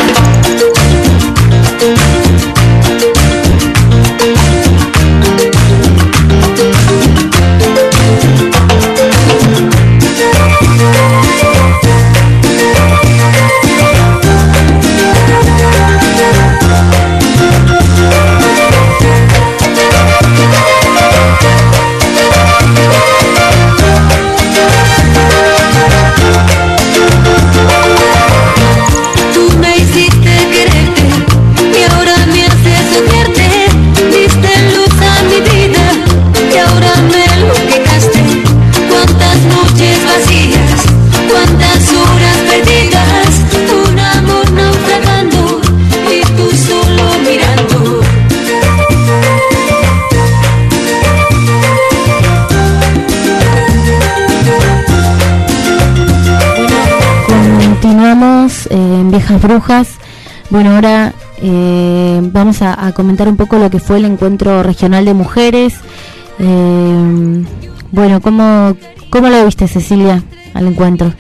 Viejas Brujas. Bueno, ahora eh, vamos a, a comentar un poco lo que fue el encuentro regional de mujeres. Eh, bueno, ¿cómo, ¿cómo lo viste, Cecilia, al encuentro?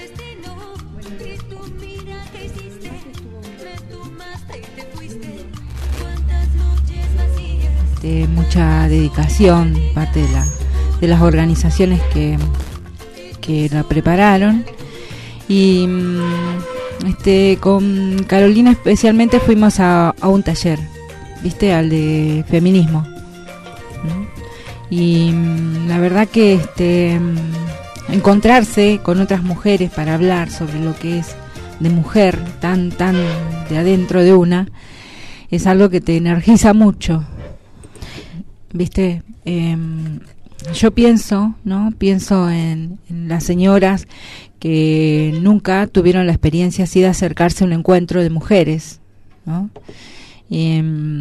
De mucha dedicación parte de, la, de las organizaciones que, que la prepararon. Y Este, con Carolina especialmente fuimos a, a un taller, viste, al de feminismo, ¿no? Y la verdad que este encontrarse con otras mujeres para hablar sobre lo que es de mujer tan tan de adentro de una es algo que te energiza mucho, viste. Eh, yo pienso, ¿no? Pienso en, en las señoras que nunca tuvieron la experiencia así de acercarse a un encuentro de mujeres, ¿no? Y,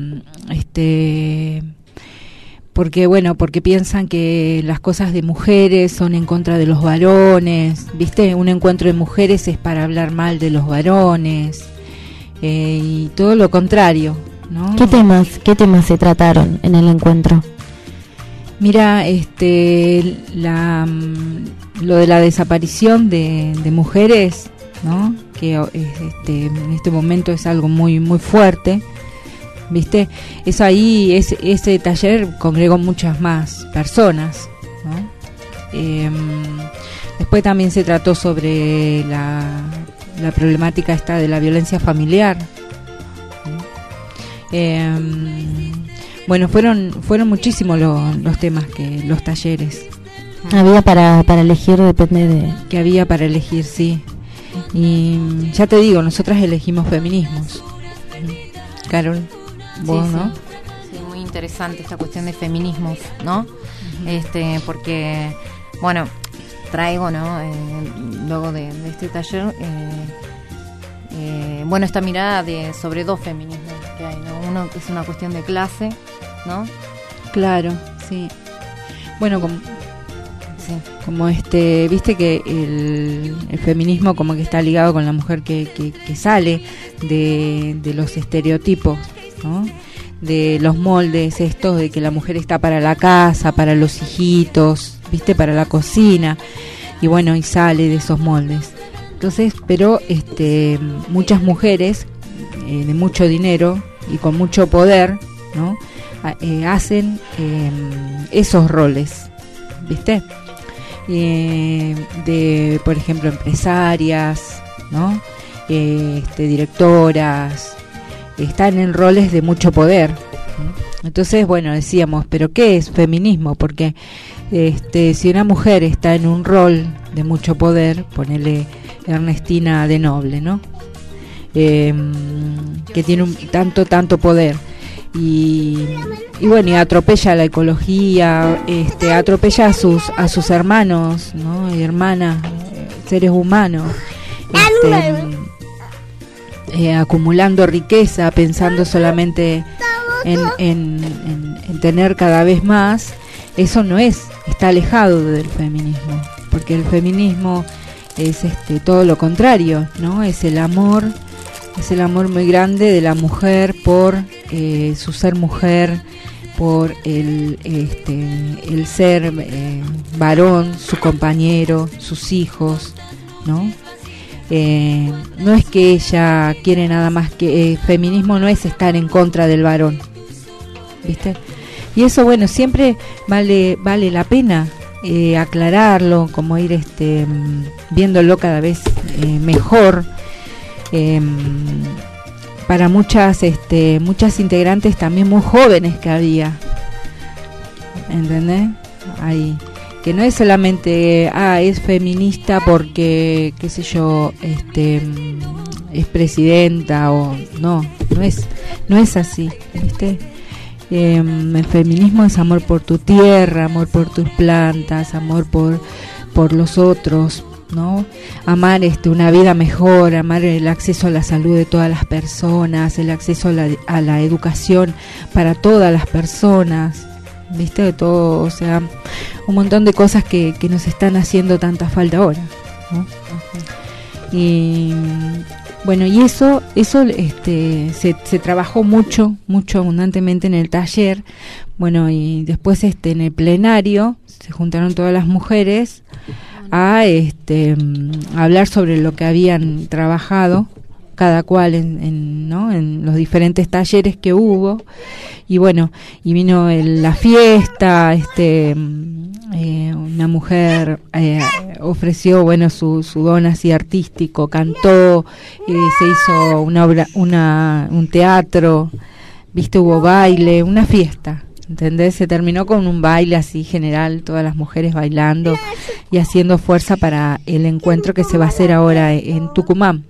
este, porque bueno, porque piensan que las cosas de mujeres son en contra de los varones, ¿viste? Un encuentro de mujeres es para hablar mal de los varones, eh, y todo lo contrario, ¿no? ¿Qué temas, qué temas se trataron en el encuentro? Mira, este, la, lo de la desaparición de, de mujeres, ¿no? Que este, en este momento es algo muy muy fuerte, ¿viste? Eso ahí, ese, ese taller congregó muchas más personas, ¿no? Eh, después también se trató sobre la, la problemática esta de la violencia familiar, ¿no? Eh, Bueno, fueron fueron muchísimos lo, los temas, que los talleres. Había para, para elegir, depende de... Que había para elegir, sí. Y ya te digo, nosotras elegimos feminismos. Carol, vos, sí, ¿no? Sí. Sí, muy interesante esta cuestión de feminismos, ¿no? Uh-huh. Este, porque, bueno, traigo, ¿no? Eh, luego de, de este taller, eh, eh, bueno, esta mirada de sobre dos feminismos que hay, ¿no? Uno que es una cuestión de clase, ¿no? Claro, sí. Bueno, como, sí. Como este, viste que el, el feminismo como que está ligado con la mujer que, que, que sale de, de los estereotipos, ¿no? De los moldes estos de que la mujer está para la casa, para los hijitos, viste, para la cocina, y bueno, y sale de esos moldes. Entonces, pero este, muchas mujeres eh, de mucho dinero y con mucho poder, ¿no? Eh, hacen eh, esos roles, ¿viste? Eh, de, por ejemplo, empresarias, ¿no? Eh, este, directoras, están en roles de mucho poder. Entonces, bueno, decíamos, ¿pero qué es feminismo? Porque este, si una mujer está en un rol de mucho poder, ponele Ernestina de Noble, ¿no? Eh, que tiene un, tanto, tanto poder. Y, y bueno, y atropella la ecología, este, atropella a sus a sus hermanos, ¿no? Y hermanas, seres humanos, este, eh, acumulando riqueza, pensando solamente en, en, en, en tener cada vez más. Eso no es, está alejado del feminismo, porque el feminismo es este todo lo contrario, ¿no? Es el amor. Es el amor muy grande de la mujer por eh, su ser mujer, por el, este, el ser eh, varón, su compañero, sus hijos, ¿no? Eh, no es que ella quiere nada más que... Eh, feminismo no es estar en contra del varón, ¿viste? Y eso, bueno, siempre vale, vale la pena eh, aclararlo, como ir este, viéndolo cada vez eh, mejor. Eh, para muchas este, muchas integrantes también muy jóvenes que había, ¿entendés? Ahí, que no es solamente ah es feminista porque qué sé yo este es presidenta o no, no es no es así, ¿viste? Eh, el feminismo es amor por tu tierra, amor por tus plantas, amor por por los otros, ¿no? Amar este una vida mejor, amar el acceso a la salud de todas las personas, el acceso a la, a la educación para todas las personas, ¿viste? De todo, o sea, un montón de cosas que, que nos están haciendo tanta falta ahora, ¿no? Y bueno, y eso eso este se, se trabajó mucho, mucho abundantemente en el taller. Bueno, y después este en el plenario se juntaron todas las mujeres a este a hablar sobre lo que habían trabajado cada cual en, en, ¿no? en los diferentes talleres que hubo. Y bueno, y vino el, la fiesta, este eh, una mujer eh, ofreció bueno su, su don así artístico, cantó, eh, se hizo una obra, una un teatro, viste, hubo baile, una fiesta, ¿entendés? Se terminó con un baile así general, todas las mujeres bailando y haciendo fuerza para el encuentro que se va a hacer ahora en Tucumán,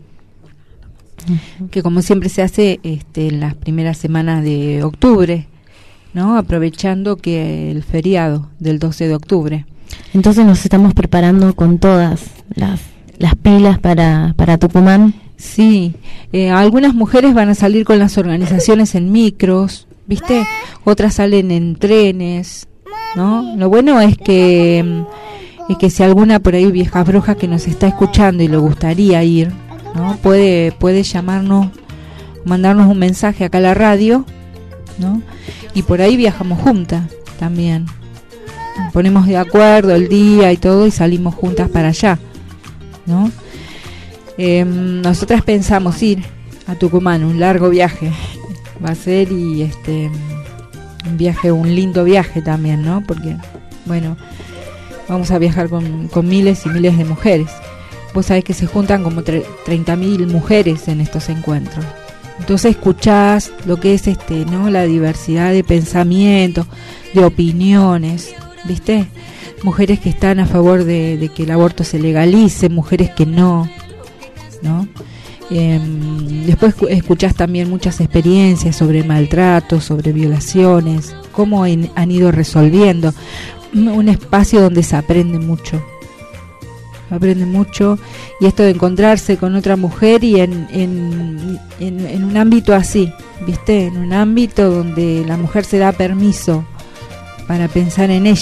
que como siempre se hace este, en las primeras semanas de octubre, ¿no? Aprovechando que el feriado del doce de octubre. Entonces nos estamos preparando con todas las, las pilas para, para Tucumán. Sí, eh, algunas mujeres van a salir con las organizaciones en micros, ¿viste? Otras salen en trenes, ¿no? Lo bueno es que es que si alguna por ahí vieja bruja que nos está escuchando y le gustaría ir, ¿no? Puede puede llamarnos, mandarnos un mensaje acá a la radio, ¿no? Y por ahí viajamos juntas también. Ponemos de acuerdo el día y todo y salimos juntas para allá, ¿no? Eh, nosotras pensamos ir a Tucumán, un largo viaje va a ser, y este un viaje, un lindo viaje también, ¿no? Porque, bueno, vamos a viajar con, con miles y miles de mujeres. Vos sabés que se juntan como treinta mil mujeres en estos encuentros. Entonces escuchás lo que es este, ¿no? La diversidad de pensamientos, de opiniones, ¿viste? Mujeres que están a favor de, de que el aborto se legalice, mujeres que no, ¿no? Eh, después escuchás también muchas experiencias sobre maltratos, sobre violaciones, cómo en, han ido resolviendo. Un espacio donde se aprende mucho. Aprende mucho, y esto de encontrarse con otra mujer y en, en, en, en un ámbito así, ¿viste? En un ámbito donde la mujer se da permiso para pensar en ella,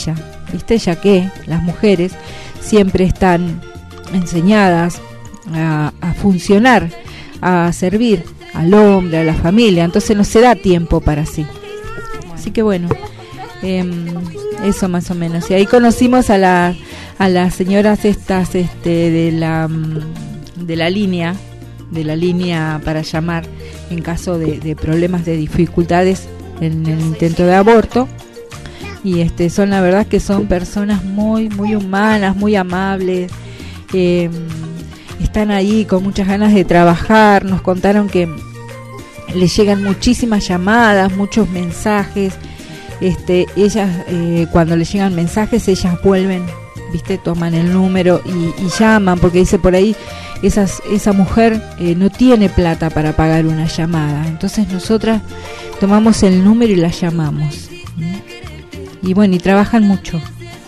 ¿viste? Ya que las mujeres siempre están enseñadas a, a funcionar, a servir al hombre, a la familia, entonces no se da tiempo para sí. Así que bueno, eh, eso más o menos. Y ahí conocimos a la a las señoras estas este de la de la línea, de la línea para llamar en caso de, de problemas, de dificultades en el intento de aborto. Y este son, la verdad que son personas muy muy humanas, muy amables. Eh, están ahí con muchas ganas de trabajar. Nos contaron que les llegan muchísimas llamadas, muchos mensajes. Este, ellas eh, cuando les llegan mensajes, ellas vuelven, viste, toman el número y, y llaman, porque dice por ahí esas, esa mujer eh, no tiene plata para pagar una llamada. Entonces nosotras tomamos el número y la llamamos. ¿Mm? Y bueno, y trabajan mucho.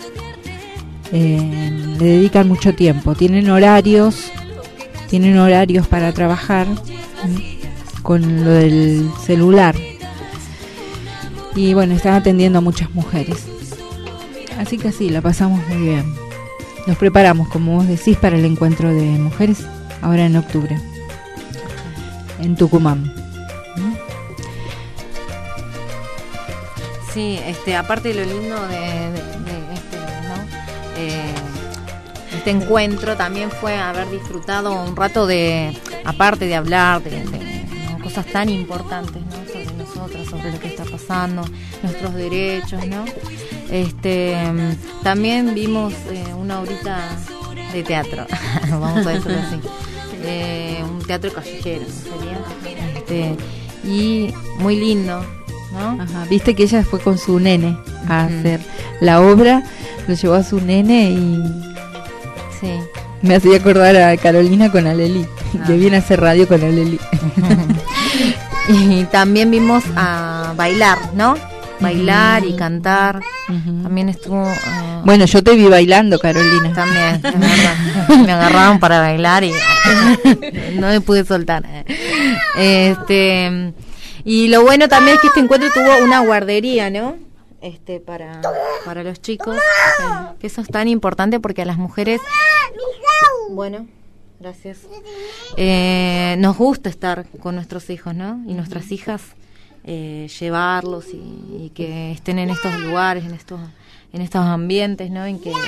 Eh, le dedican mucho tiempo. Tienen horarios, tienen horarios para trabajar. ¿Mm? Con lo del celular. Y bueno, están atendiendo a muchas mujeres. Así que sí, la pasamos muy bien. Nos preparamos, como vos decís, para el encuentro de mujeres ahora en octubre, en Tucumán. Sí, este, aparte de lo lindo de, de, de este, ¿no? Eh, este encuentro también fue haber disfrutado un rato de, aparte de hablar de, de ¿no? cosas tan importantes, ¿no? Sobre nosotras, sobre lo que está pasando, nuestros derechos, ¿no? Este, también vimos eh, una horita de teatro, vamos a decirlo así, eh, un teatro callejero, ¿sería? Este, y muy lindo, ¿no? Ajá, viste que ella fue con su nene a uh-huh. hacer la obra, lo llevó a su nene y sí. Me hacía acordar a Carolina con Aleli, ah. que viene a hacer radio con Aleli. Y también vimos a bailar, ¿no? Bailar uh-huh. y cantar. Uh-huh. También estuvo... Uh... Bueno, yo te vi bailando, Carolina. También, me agarraron, me agarraron para bailar y no me pude soltar. Este... Y lo bueno también es que este encuentro tuvo una guardería, ¿no? Este, para, para los chicos, eh, que eso es tan importante porque a las mujeres, bueno, gracias, eh, nos gusta estar con nuestros hijos, ¿no? Y nuestras hijas, eh, llevarlos y, y que estén en estos lugares, en estos, en estos ambientes, ¿no? En que,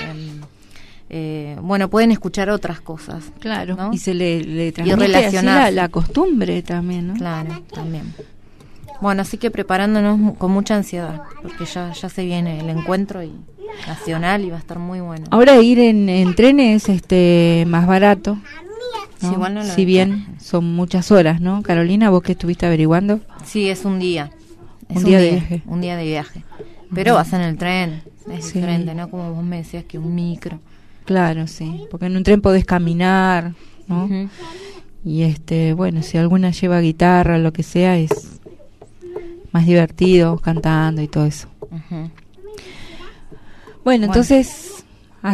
eh, bueno, pueden escuchar otras cosas. Claro, ¿no? Y se le, le transmite así la, la costumbre también, ¿no? Claro, también. Bueno, así que preparándonos con mucha ansiedad, porque ya ya se viene el encuentro y nacional y va a estar muy bueno. Ahora ir en, en tren es este, más barato, ¿no? Sí, igual no lo si bien son muchas horas, ¿no? Carolina, ¿vos qué estuviste averiguando? Sí, es un día. Es un, un día, día de viaje. Un día de viaje. Pero uh-huh. vas en el tren, es sí. diferente, ¿no? Como vos me decías, que un micro. Claro, sí, porque en un tren podés caminar, ¿no? Uh-huh. Y este, bueno, si alguna lleva guitarra, lo que sea, es más divertido, cantando y todo eso. Uh-huh. Bueno, bueno, entonces,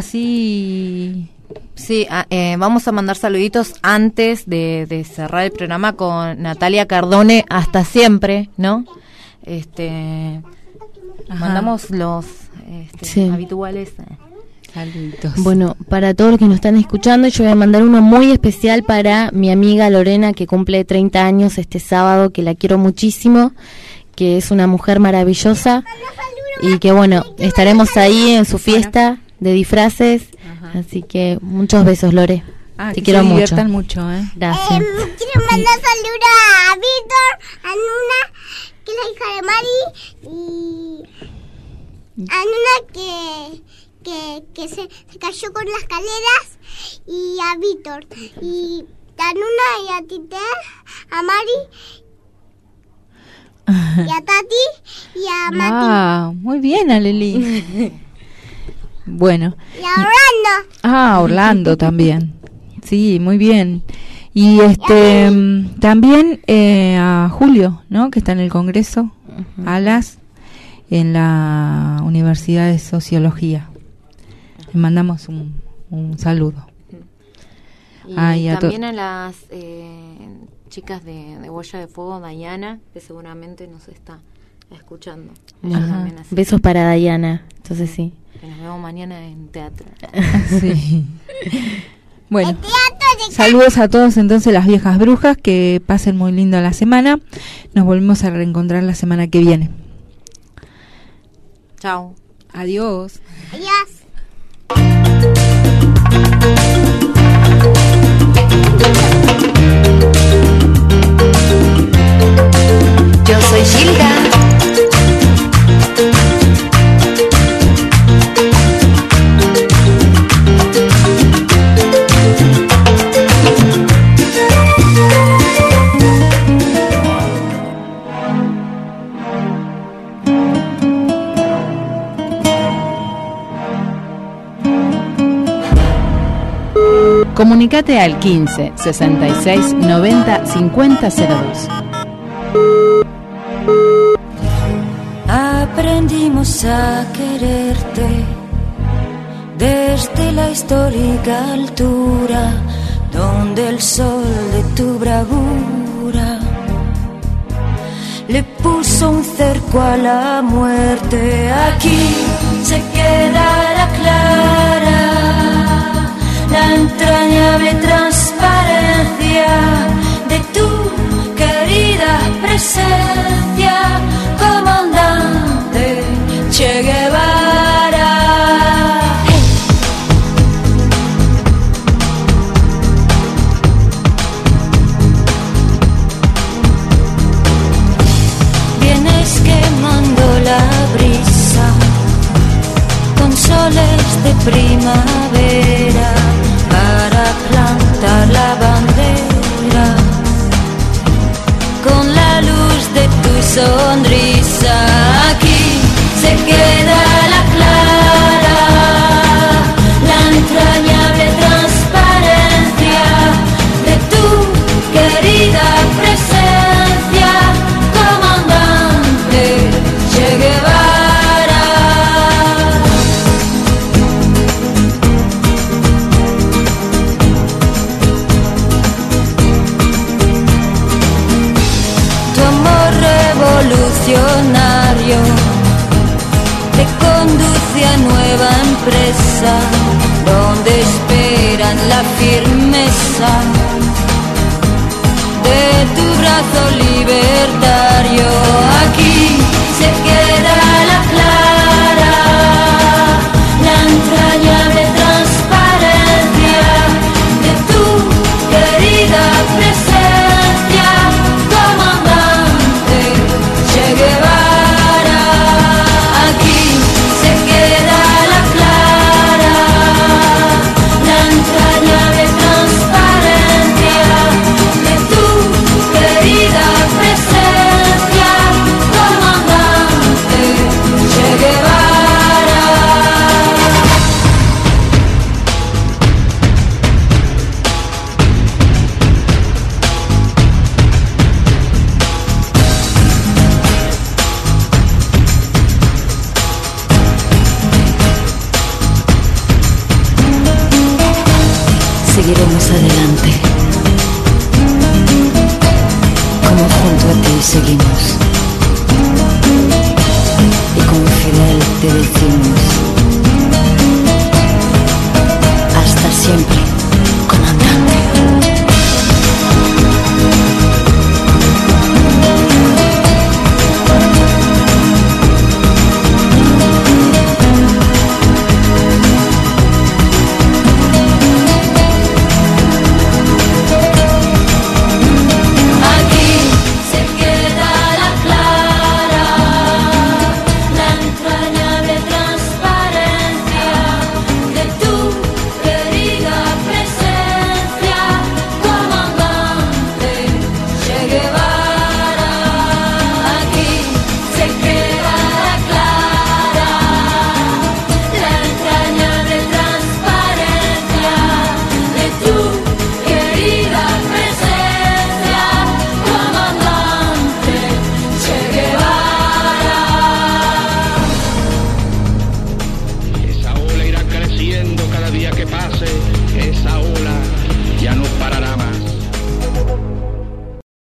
así... Sí, eh, vamos a mandar saluditos antes de, de cerrar el programa con Natalia Cardone, hasta siempre, ¿no? Este, Ajá. mandamos los este, sí. habituales... Saluditos. Bueno, para todos los que nos están escuchando, yo voy a mandar uno muy especial para mi amiga Lorena, que cumple treinta años este sábado, que la quiero muchísimo, que es una mujer maravillosa y que bueno, estaremos ahí en su fiesta de disfraces. Ajá. Así que muchos besos, Lore. Ah, te que quiero se mucho. diviertan mucho, ¿eh? Gracias. Eh, quiero mandar saludos a Víctor, a Nuna, que es la hija de Mari, y a Nuna que que, que se, se cayó con las escaleras, y a Víctor, y a Nuna, y a Tite, a Mari, y a Tati, y a Mati. Ah, muy bien, Aleli. Bueno. Y a Orlando. Ah, Orlando también. Sí, muy bien. Y este y también eh, a Julio, ¿no? Que está en el Congreso, uh-huh. Alas, en la Universidad de Sociología. Le mandamos un, un saludo. Y ah, y a también to- a las eh, chicas de, de Boya de Fuego, Dayana, que seguramente nos está escuchando. Ajá. Besos para Dayana. Entonces sí. Que nos vemos mañana en teatro. Sí. Bueno, saludos a todos entonces las viejas brujas, que pasen muy lindo la semana. Nos volvemos a reencontrar la semana que viene. Chao. Adiós. Adiós. Yo soy Gilda. Comunicate al quince, sesenta y seis, noventa, cincuenta cero dos. Aprendimos a quererte desde la histórica altura donde el sol de tu bravura le puso un cerco a la muerte. Aquí se quedará clara la entrañable transparencia de tu querida presencia, comandante Che Guevara. Hey. Vienes quemando la brisa con soles de primavera para plantar la bandera con la luz de tu sonrisa. Aquí se queda la clara, la entrañable transparencia de tu querida presencia, comandante Che Guevara. Revolucionario te conduce a nueva empresa donde esperan la firmeza de tu brazo libertario.